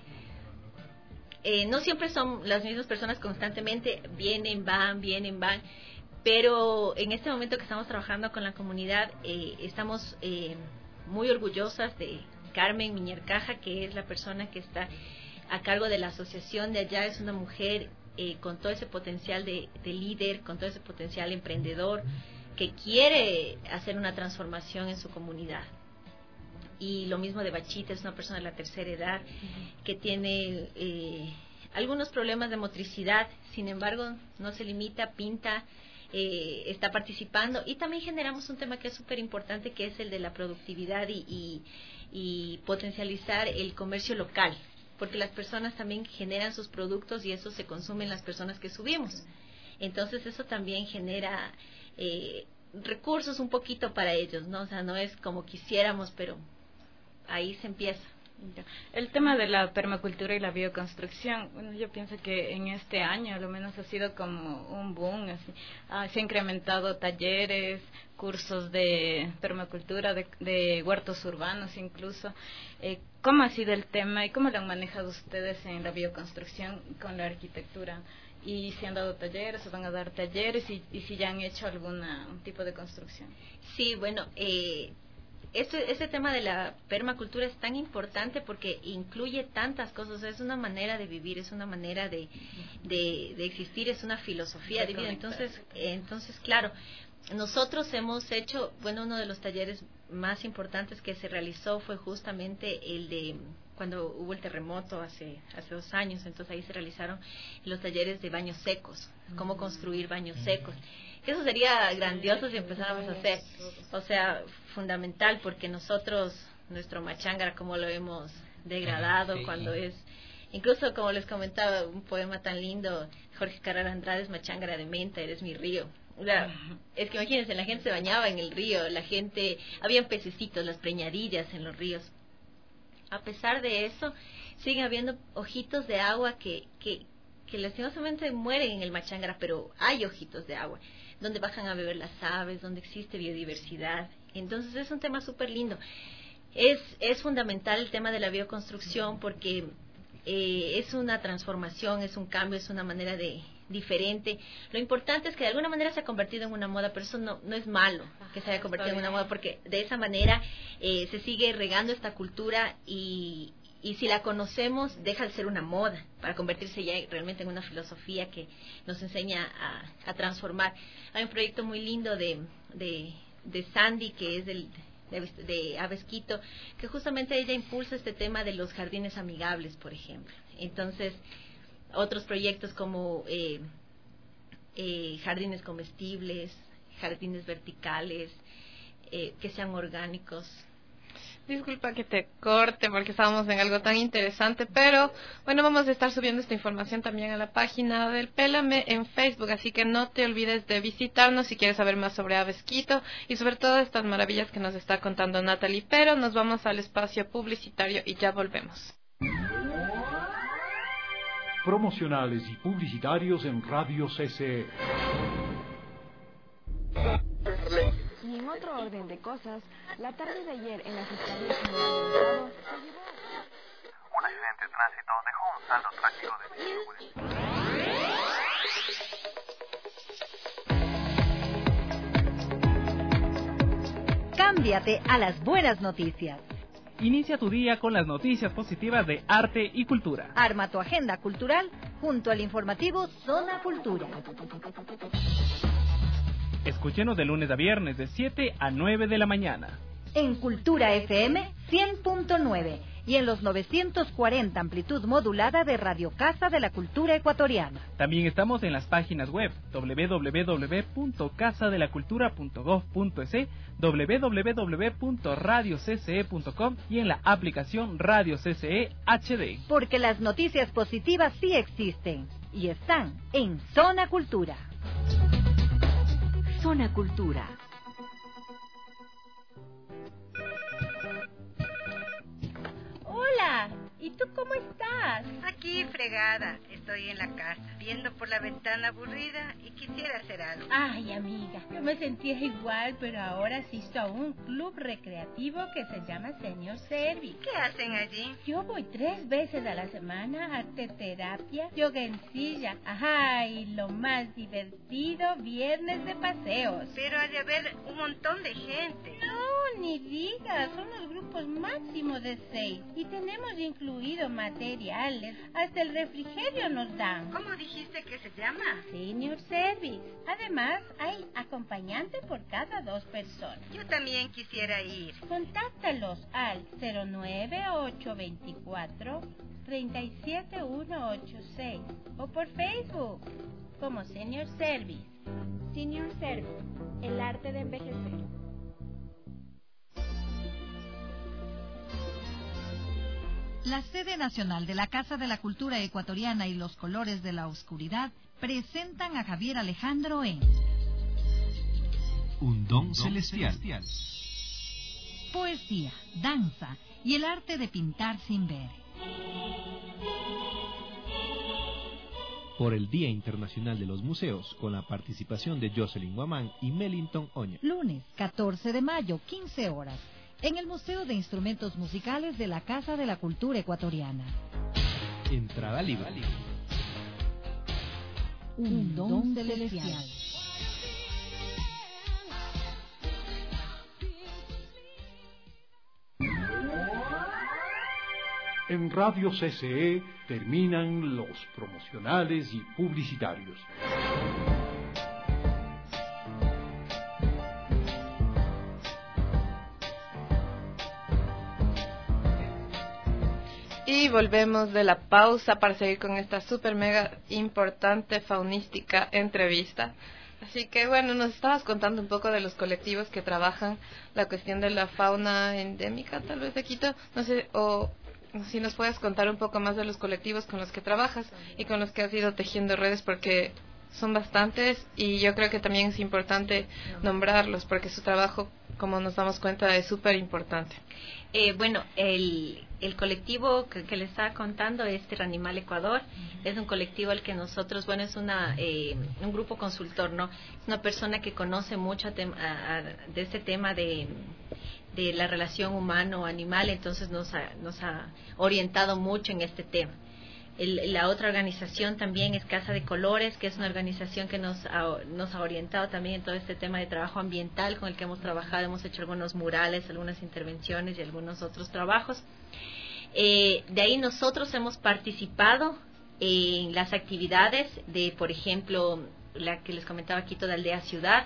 Eh, no siempre son las mismas personas constantemente, vienen, van, vienen, van, pero en este momento que estamos trabajando con la comunidad, eh, estamos eh, muy orgullosas de Carmen Miñer Caja, que es la persona que está a cargo de la asociación de allá. Es una mujer Eh, con todo ese potencial de, de líder, con todo ese potencial emprendedor, que quiere hacer una transformación en su comunidad. Y lo mismo de Bachita, es una persona de la tercera edad, uh-huh, que tiene eh, algunos problemas de motricidad, sin embargo no se limita, pinta, eh, está participando. Y también generamos un tema que es súper importante, que es el de la productividad y, y, y potencializar el comercio local, porque las personas también generan sus productos y eso se consume en las personas que subimos. Entonces eso también genera eh, recursos un poquito para ellos, ¿no? O sea, no es como quisiéramos, pero ahí se empieza. El tema de la permacultura y la bioconstrucción, bueno, yo pienso que en este año al menos ha sido como un boom, así. Ah, se han incrementado talleres, cursos de permacultura, de, de huertos urbanos incluso. Eh, ¿Cómo ha sido el tema y cómo lo han manejado ustedes en la bioconstrucción con la arquitectura? ¿Y si han dado talleres o van a dar talleres y, y si ya han hecho algún tipo de construcción? Sí, bueno, eh... Este, este tema de la permacultura es tan importante porque incluye tantas cosas, es una manera de vivir, es una manera de, de, de existir, es una filosofía de vida. Entonces, entonces, claro, nosotros hemos hecho, bueno, uno de los talleres más importantes que se realizó fue justamente el de cuando hubo el terremoto hace hace dos años, entonces ahí se realizaron los talleres de baños secos, cómo construir baños secos. Eso sería grandioso si empezáramos a hacer, o sea, fundamental, porque nosotros, nuestro machangara, como lo hemos degradado, sí. Cuando es, incluso como les comentaba, un poema tan lindo, Jorge Carrera Andrade, es machangara de menta, eres mi río. O sea, es que imagínense, la gente se bañaba en el río, la gente, habían pececitos, las preñadillas en los ríos. A pesar de eso, siguen habiendo ojitos de agua que, que, que lastimosamente mueren en el machangara, pero hay ojitos de agua donde bajan a beber las aves, donde existe biodiversidad. Entonces es un tema súper lindo. Es, es fundamental el tema de la bioconstrucción porque eh, es una transformación, es un cambio, es una manera de diferente. Lo importante es que de alguna manera se ha convertido en una moda, pero eso no, no es malo que se haya convertido en una moda, porque de esa manera eh, se sigue regando esta cultura y, y si la conocemos deja de ser una moda para convertirse ya realmente en una filosofía que nos enseña a, a transformar. Hay un proyecto muy lindo de, de, de Sandy, que es del, de, de Avesquito, que justamente ella impulsa este tema de los jardines amigables, por ejemplo. Entonces, otros proyectos como eh, eh, jardines comestibles, jardines verticales, eh, que sean orgánicos. Disculpa que te corte porque estábamos en algo tan interesante, pero bueno, vamos a estar subiendo esta información también a la página del Pélame en Facebook, así que no te olvides de visitarnos si quieres saber más sobre Avesquito y sobre todas estas maravillas que nos está contando Natalie. Pero nos vamos al espacio publicitario y ya volvemos. Promocionales y publicitarios en Radio C C E. Y en otro orden de cosas, la tarde de ayer en la Fiscalía General del Estado se llevó un accidente de tránsito dejó un saldo trágico de... Cámbiate a las buenas noticias. Inicia tu día con las noticias positivas de arte y cultura. Arma tu agenda cultural junto al informativo Zona Cultura. Escúchenos de lunes a viernes de siete a nueve de la mañana. En Cultura F M cien punto nueve y en los novecientos cuarenta amplitud modulada de Radio Casa de la Cultura Ecuatoriana. También estamos en las páginas web doble u doble u doble u punto casa de la cultura punto gov punto es, doble u doble u doble u punto radio c c e punto com y en la aplicación Radio C C E H D. Porque las noticias positivas sí existen y están en Zona Cultura. Zona Cultura. Hola, ¿y tú cómo estás? Aquí fregada, estoy en la casa, viendo por la ventana aburrida y quisiera hacer algo. Ay, amiga, yo me sentía igual, pero ahora asisto a un club recreativo que se llama Senior Service. ¿Qué hacen allí? Yo voy tres veces a la semana a arte terapia, yoga en silla, ajá, y lo más divertido, viernes de paseos. Pero ha de haber un montón de gente. No, ni digas, son los grupos máximos de seis y tenemos incluido materiales, hasta el refrigerio nos dan. ¿Cómo dijiste que se llama? Senior Service. Además, hay acompañante por cada dos personas. Yo también quisiera ir. Contáctalos al cero nueve ocho dos cuatro tres siete uno ocho seis o por Facebook como Senior Service. Senior Service, el arte de envejecer. La sede nacional de la Casa de la Cultura Ecuatoriana y los Colores de la Oscuridad presentan a Javier Alejandro en Un don celestial. Poesía, danza y el arte de pintar sin ver. Por el Día Internacional de los Museos, con la participación de Jocelyn Guamán y Mellington Oña. Lunes, catorce de mayo, quince horas, en el Museo de Instrumentos Musicales de la Casa de la Cultura Ecuatoriana. Entrada libre. Un don celestial. En Radio C C E terminan los promocionales y publicitarios. Y volvemos de la pausa para seguir con esta super mega importante faunística entrevista. Así que bueno, nos estabas contando un poco de los colectivos que trabajan la cuestión de la fauna endémica, tal vez de Quito, no sé, o si nos puedes contar un poco más de los colectivos con los que trabajas y con los que has ido tejiendo redes, porque son bastantes y yo creo que también es importante nombrarlos porque su trabajo, como nos damos cuenta, es súper importante. Eh, bueno, el, el colectivo que, que les estaba contando es Terranimal Ecuador. Uh-huh. Es un colectivo al que nosotros, bueno, es una eh, un grupo consultor, ¿no? Es una persona que conoce mucho a tem- a, a, de este tema de, de la relación humano-animal, entonces nos ha, nos ha orientado mucho en este tema. El, la otra organización también es Casa de Colores, que es una organización que nos ha, nos ha orientado también en todo este tema de trabajo ambiental con el que hemos trabajado. Hemos hecho algunos murales, algunas intervenciones y algunos otros trabajos. Eh, de ahí nosotros hemos participado en las actividades de, por ejemplo, la que les comentaba, Quito de Aldea Ciudad,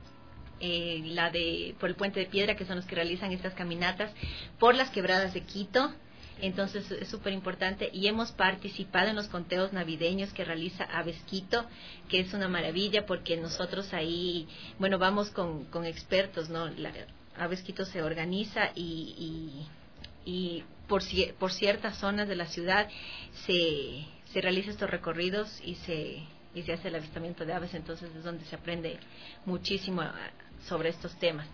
eh, la de por el Puente de Piedra, que son los que realizan estas caminatas por las quebradas de Quito. Entonces es súper importante, y hemos participado en los conteos navideños que realiza Aves Quito, que es una maravilla porque nosotros ahí, bueno, vamos con, con expertos, ¿no? La, Aves Quito se organiza y, y, y por, por ciertas zonas de la ciudad se, se realizan estos recorridos y se, y se hace el avistamiento de aves, entonces es donde se aprende muchísimo sobre estos temas.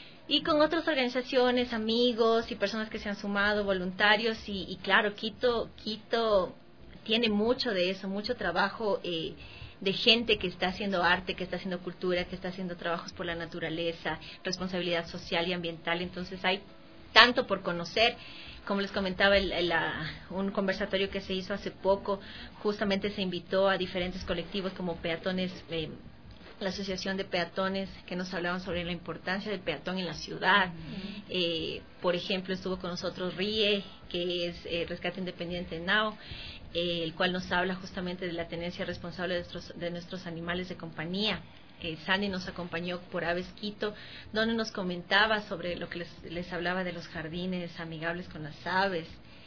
Y con otras organizaciones, amigos y personas que se han sumado, voluntarios, y, y claro, Quito, Quito tiene mucho de eso, mucho trabajo eh, de gente que está haciendo arte, que está haciendo cultura, que está haciendo trabajos por la naturaleza, responsabilidad social y ambiental. Entonces hay tanto por conocer. Como les comentaba, el, el, la, un conversatorio que se hizo hace poco, justamente se invitó a diferentes colectivos como Peatones, eh, la Asociación de Peatones, que nos hablaban sobre la importancia del peatón en la ciudad. Uh-huh. Eh, por ejemplo, estuvo con nosotros RIE, que es eh, Rescate Independiente Nao, eh, el cual nos habla justamente de la tenencia responsable de nuestros, de nuestros animales de compañía. Eh, Sandy nos acompañó por Aves Quito, donde nos comentaba sobre lo que les, les hablaba de los jardines amigables con las aves.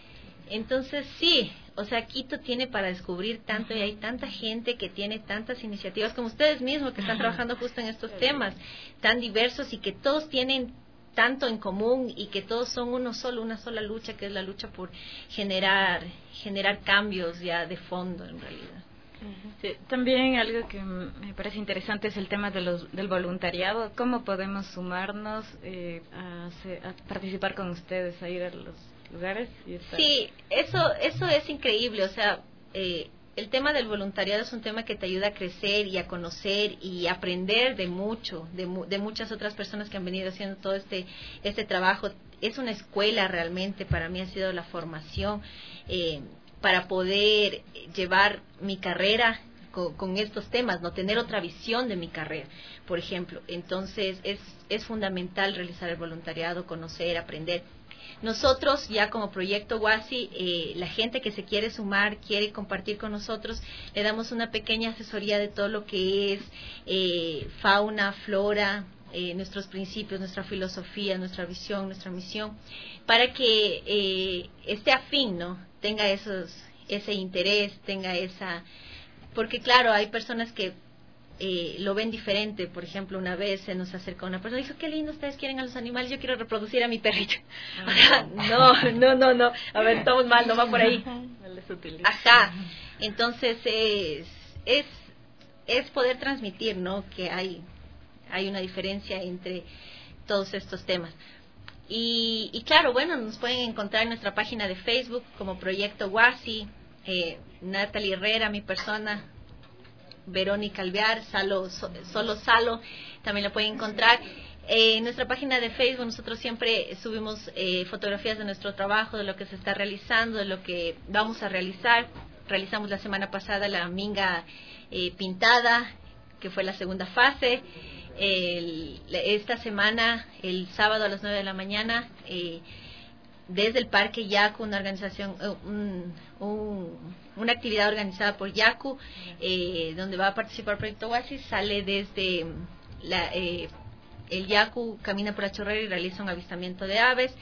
Entonces sí, o sea, Quito tiene para descubrir tanto, y hay tanta gente que tiene tantas iniciativas como ustedes mismos que están trabajando justo en estos temas tan diversos y que todos tienen tanto en común y que todos son uno solo, una sola lucha, que es la lucha por generar generar cambios ya de fondo en realidad. Sí, también algo que me parece interesante es el tema de los, del voluntariado. ¿Cómo podemos sumarnos eh, a, a participar con ustedes, a ir a los lugares? Y estar... Sí, eso, eso es increíble. O sea, eh, el tema del voluntariado es un tema que te ayuda a crecer y a conocer y aprender de mucho, de, de muchas otras personas que han venido haciendo todo este, este trabajo. Es una escuela realmente, para mí ha sido la formación. Eh, para poder llevar mi carrera con, con estos temas, no tener otra visión de mi carrera, por ejemplo. Entonces es, es fundamental realizar el voluntariado, conocer, aprender. Nosotros ya como Proyecto Huasi, eh, la gente que se quiere sumar, quiere compartir con nosotros, le damos una pequeña asesoría de todo lo que es eh, fauna, flora, eh, nuestros principios, nuestra filosofía, nuestra visión, nuestra misión, para que eh, esté afín, ¿no? Tenga esos, ese interés, tenga esa... Porque claro, hay personas que eh, lo ven diferente. Por ejemplo, una vez se nos acercó una persona y dijo, qué lindo, ustedes quieren a los animales, yo quiero reproducir a mi perrito. O sea, no, no, no, no, a ver, estamos mal, no va por ahí. Ajá, entonces es, es, es poder transmitir, ¿no? Que hay, hay una diferencia entre todos estos temas. Y, y claro, bueno, nos pueden encontrar en nuestra página de Facebook como Proyecto Guasi, eh, Natalie Herrera, mi persona, Verónica Alvear, Salo, Solo Salo, también la pueden encontrar. Eh, en nuestra página de Facebook nosotros siempre subimos eh, fotografías de nuestro trabajo, de lo que se está realizando, de lo que vamos a realizar. Realizamos la semana pasada la minga eh, pintada, que fue la segunda fase. El, esta semana, el sábado a las nueve de la mañana, eh, desde el Parque Yacu, una organización, un, un, una actividad organizada por Yacu, eh, donde va a participar el Proyecto Oasis, sale desde la, eh, el Yacu, camina por la Chorrera y realiza un avistamiento de aves.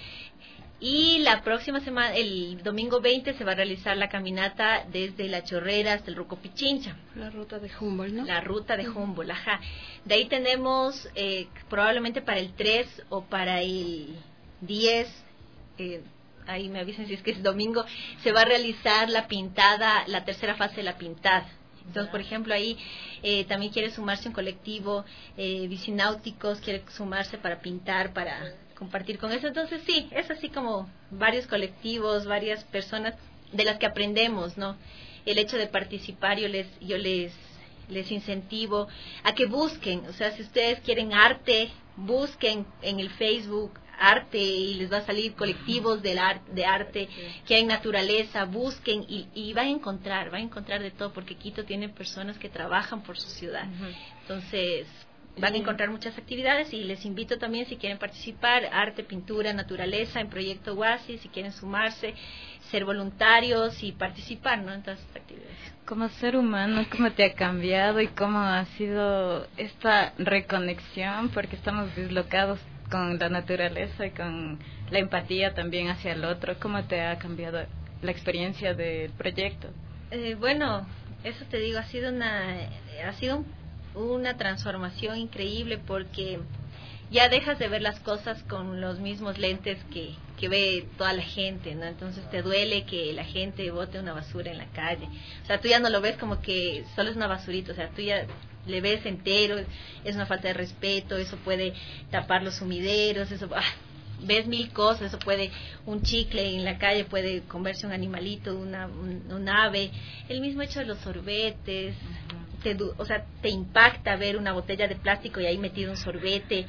Y la próxima semana, el domingo veinte, se va a realizar la caminata desde La Chorrera hasta el Ruco Pichincha. La ruta de Humboldt, ¿no? La ruta de Humboldt, ajá. De ahí tenemos, eh, probablemente para el tres o para el diez, eh, ahí me avisen si es que es domingo, se va a realizar la pintada, la tercera fase de la pintada. Entonces, por ejemplo, ahí eh, también quiere sumarse un colectivo, eh, bicináuticos, quiere sumarse para pintar, para compartir con eso. Entonces sí, es así como varios colectivos, varias personas de las que aprendemos, ¿no? El hecho de participar, yo les yo les les incentivo a que busquen, o sea, si ustedes quieren arte, busquen en el Facebook arte y les va a salir colectivos del ar, de arte, que hay naturaleza, busquen y, y van a encontrar, van a encontrar de todo, porque Quito tiene personas que trabajan por su ciudad. Uh-huh. Entonces van a encontrar muchas actividades y les invito también, si quieren participar, arte, pintura, naturaleza, en Proyecto Oasis, si quieren sumarse, ser voluntarios y participar, ¿no?, en todas estas actividades. Como ser humano, ¿cómo te ha cambiado y cómo ha sido esta reconexión? Porque estamos deslocados con la naturaleza y con la empatía también hacia el otro. ¿Cómo te ha cambiado la experiencia del proyecto? Eh, bueno, eso te digo, ha sido una, ha sido un una transformación increíble, porque ya dejas de ver las cosas con los mismos lentes que, que ve toda la gente, ¿no? Entonces te duele que la gente bote una basura en la calle. O sea, tú ya no lo ves como que solo es una basurita, o sea, tú ya le ves entero, es una falta de respeto, eso puede tapar los sumideros, eso... Ah, ves mil cosas, eso puede, un chicle en la calle puede comerse un animalito, una, un, un ave, el mismo hecho de los sorbetes, te, o sea, te impacta ver una botella de plástico y ahí metido un sorbete,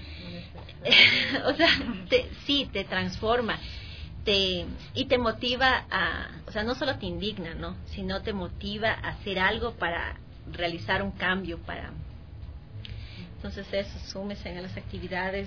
o sea, te, sí, te transforma, te y te motiva a, o sea, no solo te indigna, ¿no?, sino te motiva a hacer algo para realizar un cambio, para... Entonces eso, súmese a las actividades.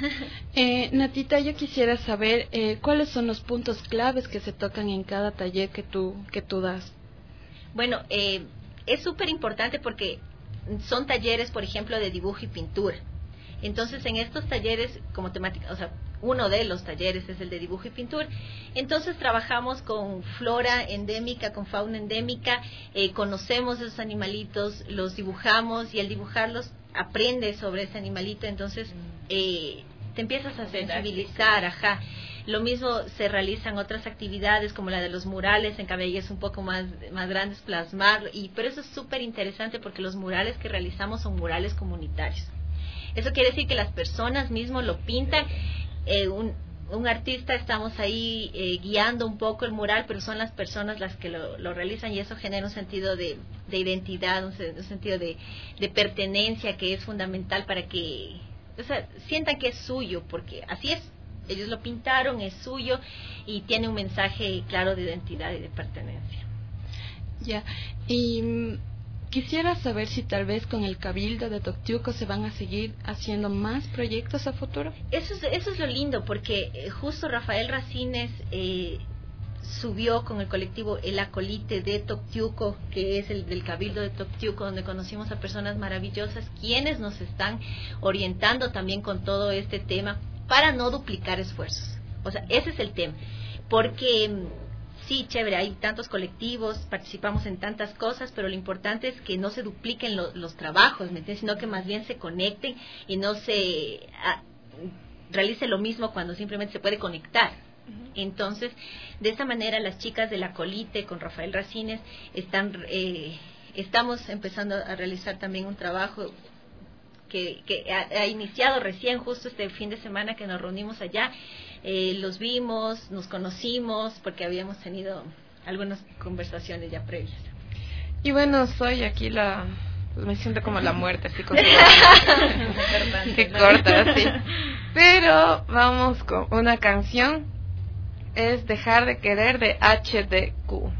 Eh, Natita, yo quisiera saber eh, cuáles son los puntos claves que se tocan en cada taller que tú que tú das. Bueno, eh, es súper importante porque son talleres, por ejemplo, de dibujo y pintura. Entonces, en estos talleres, como temática, o sea, uno de los talleres es el de dibujo y pintura. Entonces, trabajamos con flora endémica, con fauna endémica, eh, conocemos esos animalitos, los dibujamos y al dibujarlos aprendes sobre ese animalito, entonces eh, te empiezas a sensibilizar, ajá. Lo mismo se realizan otras actividades como la de los murales, en cambio ahí es un poco más, más grandes, plasmar, y pero eso es súper interesante porque los murales que realizamos son murales comunitarios. Eso quiere decir que las personas mismos lo pintan, eh, un, un artista, estamos ahí eh, guiando un poco el mural, pero son las personas las que lo, lo realizan, y eso genera un sentido de, de identidad, un, un sentido de, de pertenencia que es fundamental para que, o sea, sientan que es suyo, porque así es, ellos lo pintaron, es suyo y tiene un mensaje claro de identidad y de pertenencia. Ya, y quisiera saber si tal vez con el Cabildo de Toctiuco se van a seguir haciendo más proyectos a futuro. Eso es, eso es lo lindo, porque eh, justo Rafael Racines eh, subió con el colectivo El Acolite de Toctiuco, que es el del Cabildo de Toctiuco, donde conocimos a personas maravillosas, quienes nos están orientando también con todo este tema, para no duplicar esfuerzos. O sea, ese es el tema, porque sí, chévere, hay tantos colectivos, participamos en tantas cosas, pero lo importante es que no se dupliquen lo, los trabajos, ¿me entiendes?, sino que más bien se conecten y no se a, realice lo mismo cuando simplemente se puede conectar. Entonces, de esta manera las chicas de La Colite con Rafael Racines están eh, estamos empezando a realizar también un trabajo que, que ha, ha iniciado recién, justo este fin de semana que nos reunimos allá, eh, los vimos, nos conocimos, porque habíamos tenido algunas conversaciones ya previas. Y bueno, soy aquí la... me siento como la muerte, así con que corta, así. Pero vamos con una canción, es Dejar de Querer de H D Q.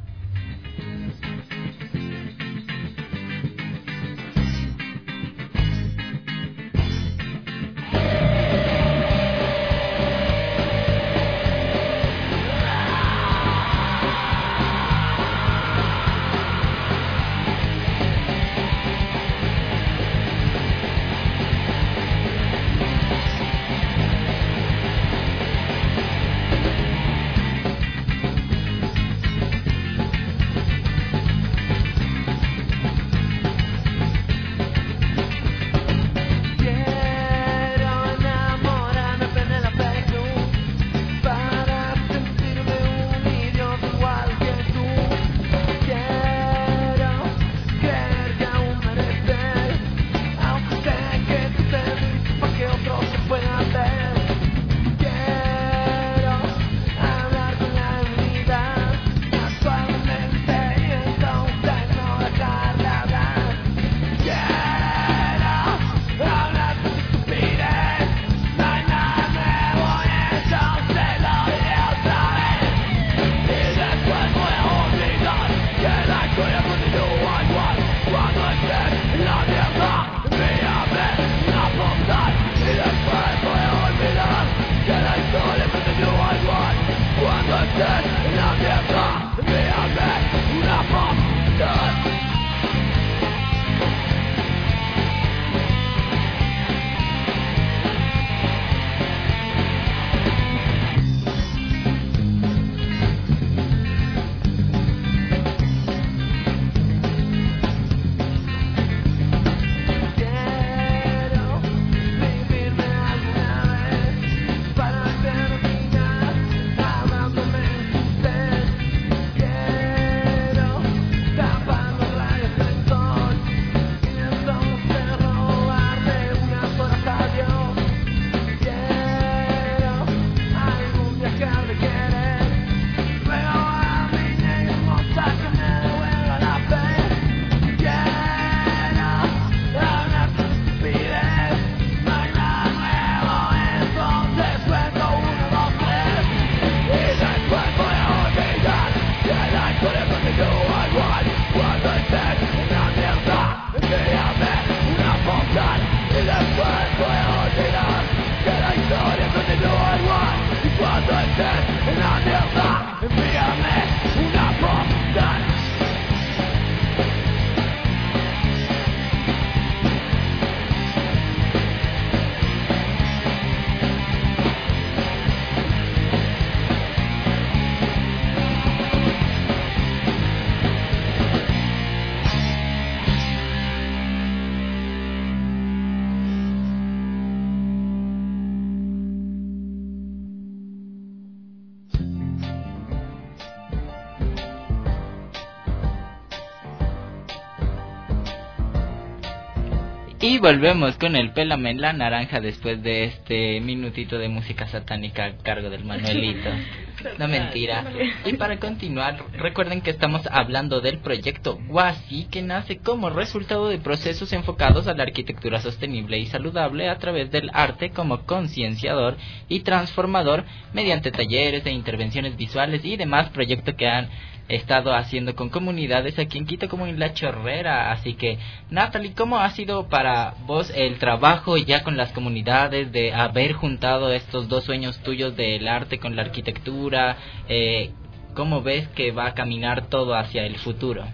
Y volvemos con el Pélame en la Naranja después de este minutito de música satánica a cargo del Manuelito. No, mentira. Y para continuar, recuerden que estamos hablando del proyecto Guasi, que nace como resultado de procesos enfocados a la arquitectura sostenible y saludable a través del arte como concienciador y transformador mediante talleres e intervenciones visuales y demás proyectos que han estado haciendo con comunidades aquí en Quito como en La Chorrera. Así que, Natalie, ¿cómo ha sido para vos el trabajo ya con las comunidades de haber juntado estos dos sueños tuyos del arte con la arquitectura? Eh, ¿Cómo ves que va a caminar todo hacia el futuro?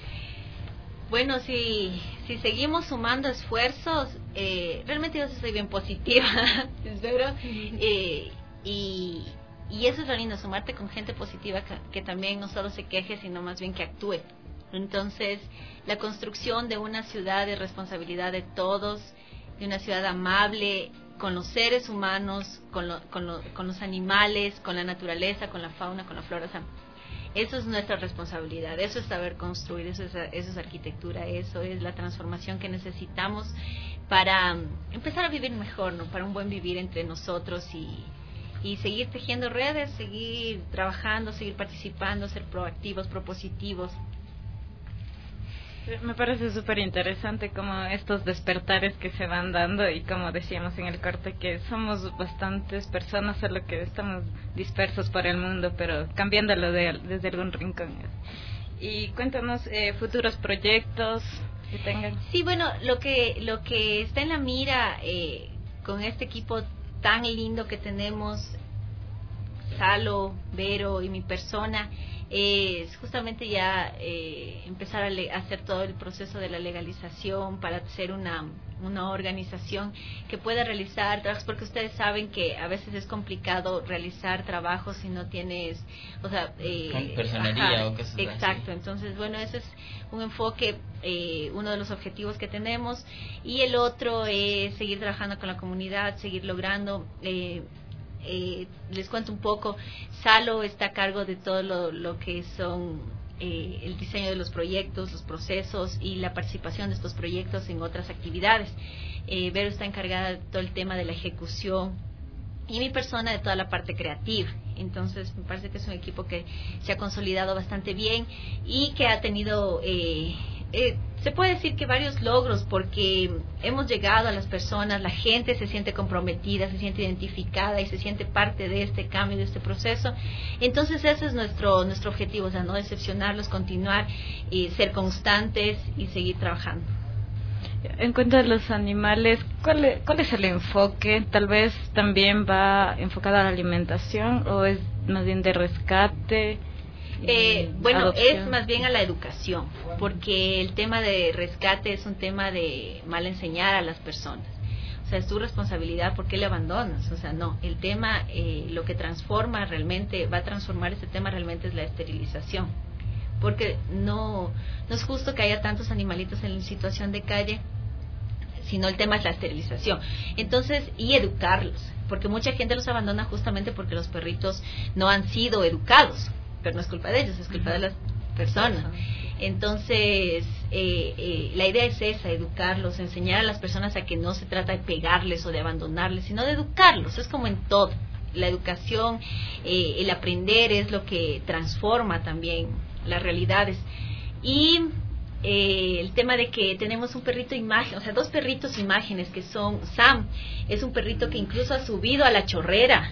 Bueno, si, si seguimos sumando esfuerzos, eh, realmente yo soy bien positiva, espero, eh, y... Y eso es lo lindo, sumarte con gente positiva que, que también no solo se queje, sino más bien que actúe. Entonces, la construcción de una ciudad de responsabilidad de todos, de una ciudad amable con los seres humanos, con, lo, con, lo, con los animales, con la naturaleza, con la fauna, con la flora. O sea, eso es nuestra responsabilidad, eso es saber construir, eso es, eso es arquitectura, eso es la transformación que necesitamos para empezar a vivir mejor, ¿no? Para un buen vivir entre nosotros y... y seguir tejiendo redes, seguir trabajando, seguir participando, ser proactivos, propositivos. Me parece súper interesante como estos despertares que se van dando y como decíamos en el corte que somos bastantes personas, solo que estamos dispersos por el mundo, pero cambiándolo de, desde algún rincón. Y cuéntanos eh, futuros proyectos que tengan. Sí, bueno, lo que lo que está en la mira eh, con este equipo tan lindo que tenemos, Salo, Vero y mi persona, es justamente ya eh, empezar a, le- a hacer todo el proceso de la legalización para ser una, una organización que pueda realizar trabajos, porque ustedes saben que a veces es complicado realizar trabajos si no tienes, o sea, eh, Con personería ajá, o cosas así. exacto, entonces bueno, ese es un enfoque, eh, uno de los objetivos que tenemos, y el otro es seguir trabajando con la comunidad, seguir logrando eh, Eh, les cuento un poco. Salo está a cargo de todo lo, lo que son eh, el diseño de los proyectos, los procesos y la participación de estos proyectos en otras actividades. eh, Vero está encargada de todo el tema de la ejecución y mi persona de toda la parte creativa. Entonces me parece que es un equipo que se ha consolidado bastante bien y que ha tenido eh, eh, se puede decir que varios logros, porque hemos llegado a las personas, la gente se siente comprometida, se siente identificada y se siente parte de este cambio, de este proceso. Entonces ese es nuestro nuestro objetivo, o sea, no decepcionarlos, continuar y ser constantes y seguir trabajando. En cuanto a los animales, ¿cuál es, ¿cuál es el enfoque? Tal vez también va enfocado a la alimentación o es más bien de rescate. Eh, bueno, adopción. es más bien a la educación, porque el tema de rescate es un tema de mal enseñar a las personas. O sea, es tu responsabilidad, ¿por qué le abandonas? O sea, no, el tema, eh, lo que transforma realmente, va a transformar este tema realmente es la esterilización. Porque no, no es justo que haya tantos animalitos en situación de calle, sino el tema es la esterilización. Entonces, y educarlos, porque mucha gente los abandona justamente porque los perritos no han sido educados, pero no es culpa de ellos, es culpa de las personas. Entonces, eh, eh, la idea es esa, educarlos, enseñar a las personas a que no se trata de pegarles o de abandonarles, sino de educarlos. Es como en todo, la educación, eh, el aprender es lo que transforma también las realidades. Y eh, el tema de que tenemos un perrito imagen, o sea, dos perritos imágenes que son Sam, es un perrito que incluso ha subido a la chorrera.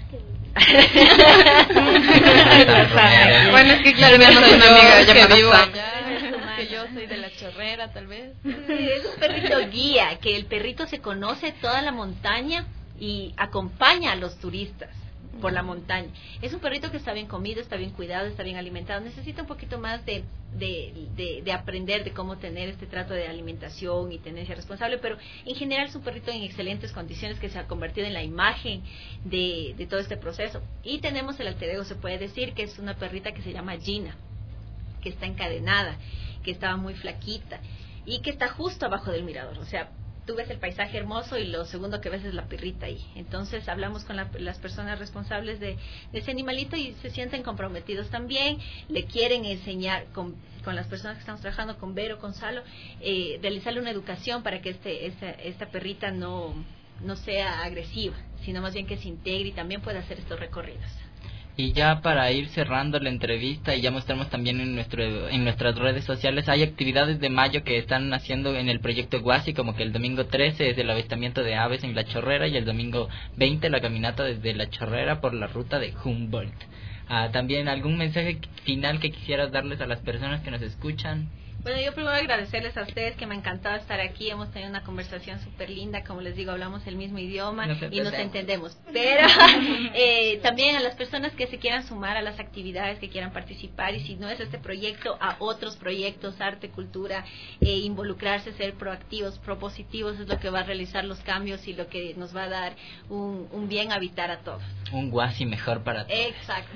Bueno, es que claro, no soy una amiga llamada vivo Sam. allá, que yo soy de la chorrera, tal vez. Sí, es un perrito guía, que el perrito se conoce toda la montaña y acompaña a los turistas por la montaña. Es un perrito que está bien comido, está bien cuidado, está bien alimentado. Necesita un poquito más de, de, de, de aprender de cómo tener este trato de alimentación y tenencia responsable, pero en general es un perrito en excelentes condiciones que se ha convertido en la imagen de, de todo este proceso. Y tenemos el alter ego, se puede decir, que es una perrita que se llama Gina, que está encadenada, que estaba muy flaquita y que está justo abajo del mirador. O sea, tú ves el paisaje hermoso y lo segundo que ves es la perrita ahí. Entonces hablamos con la, las personas responsables de, de ese animalito y se sienten comprometidos también, le quieren enseñar con, con las personas que estamos trabajando, con Vero, con Salo, eh, realizarle una educación para que este esta, esta perrita no, no sea agresiva, sino más bien que se integre y también pueda hacer estos recorridos. Y ya para ir cerrando la entrevista y ya mostramos también en nuestro en nuestras redes sociales, hay actividades de mayo que están haciendo en el proyecto Guasi, como que el domingo trece es el avistamiento de aves en La Chorrera y el domingo veinte la caminata desde La Chorrera por la ruta de Humboldt. Ah, también algún mensaje final que quisieras darles a las personas que nos escuchan. Bueno, yo primero agradecerles a ustedes, que me ha encantado estar aquí, hemos tenido una conversación súper linda, como les digo, hablamos el mismo idioma nos y nos entendemos, pero eh, también a las personas que se quieran sumar a las actividades, que quieran participar, y si no es este proyecto, a otros proyectos, arte, cultura, eh, involucrarse, ser proactivos, propositivos, es lo que va a realizar los cambios y lo que nos va a dar un, un bien habitar a todos. Un Guasi mejor para todos. Exacto.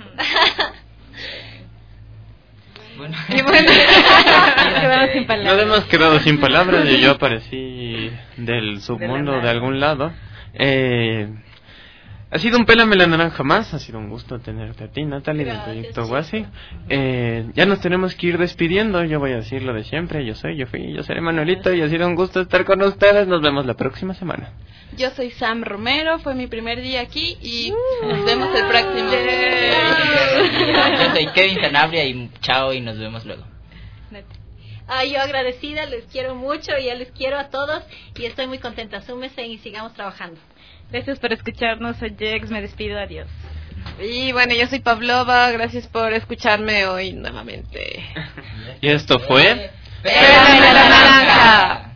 Bueno, y bueno sin nos hemos quedado sin palabras y yo aparecí del submundo de algún lado. Eh, Ha sido un Pélame la Naranja más, ha sido un gusto tenerte a ti, Natalie, del proyecto Guasi. Eh, ya nos tenemos que ir despidiendo, yo voy a decir lo de siempre, yo soy, yo fui, yo seré Manuelito y ha sido un gusto estar con ustedes, nos vemos la próxima semana. Yo soy Sam Romero, fue mi primer día aquí y uh, nos vemos el próximo. Yo soy Kevin Sanabria y chao y nos vemos luego. Ah, yo agradecida, les quiero mucho y ya les quiero a todos y estoy muy contenta, súmense y sigamos trabajando. Gracias por escucharnos, soy Jex, me despido, adiós. Y bueno, yo soy Pavlova, gracias por escucharme hoy nuevamente. Y esto fue... ¡Pélame la naranja!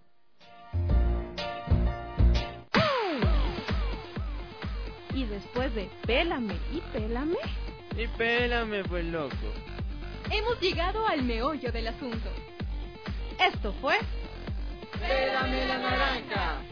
Y después de Pélame y Pélame... Y Pélame, pues loco. Hemos llegado al meollo del asunto. Esto fue... ¡Pélame la naranja!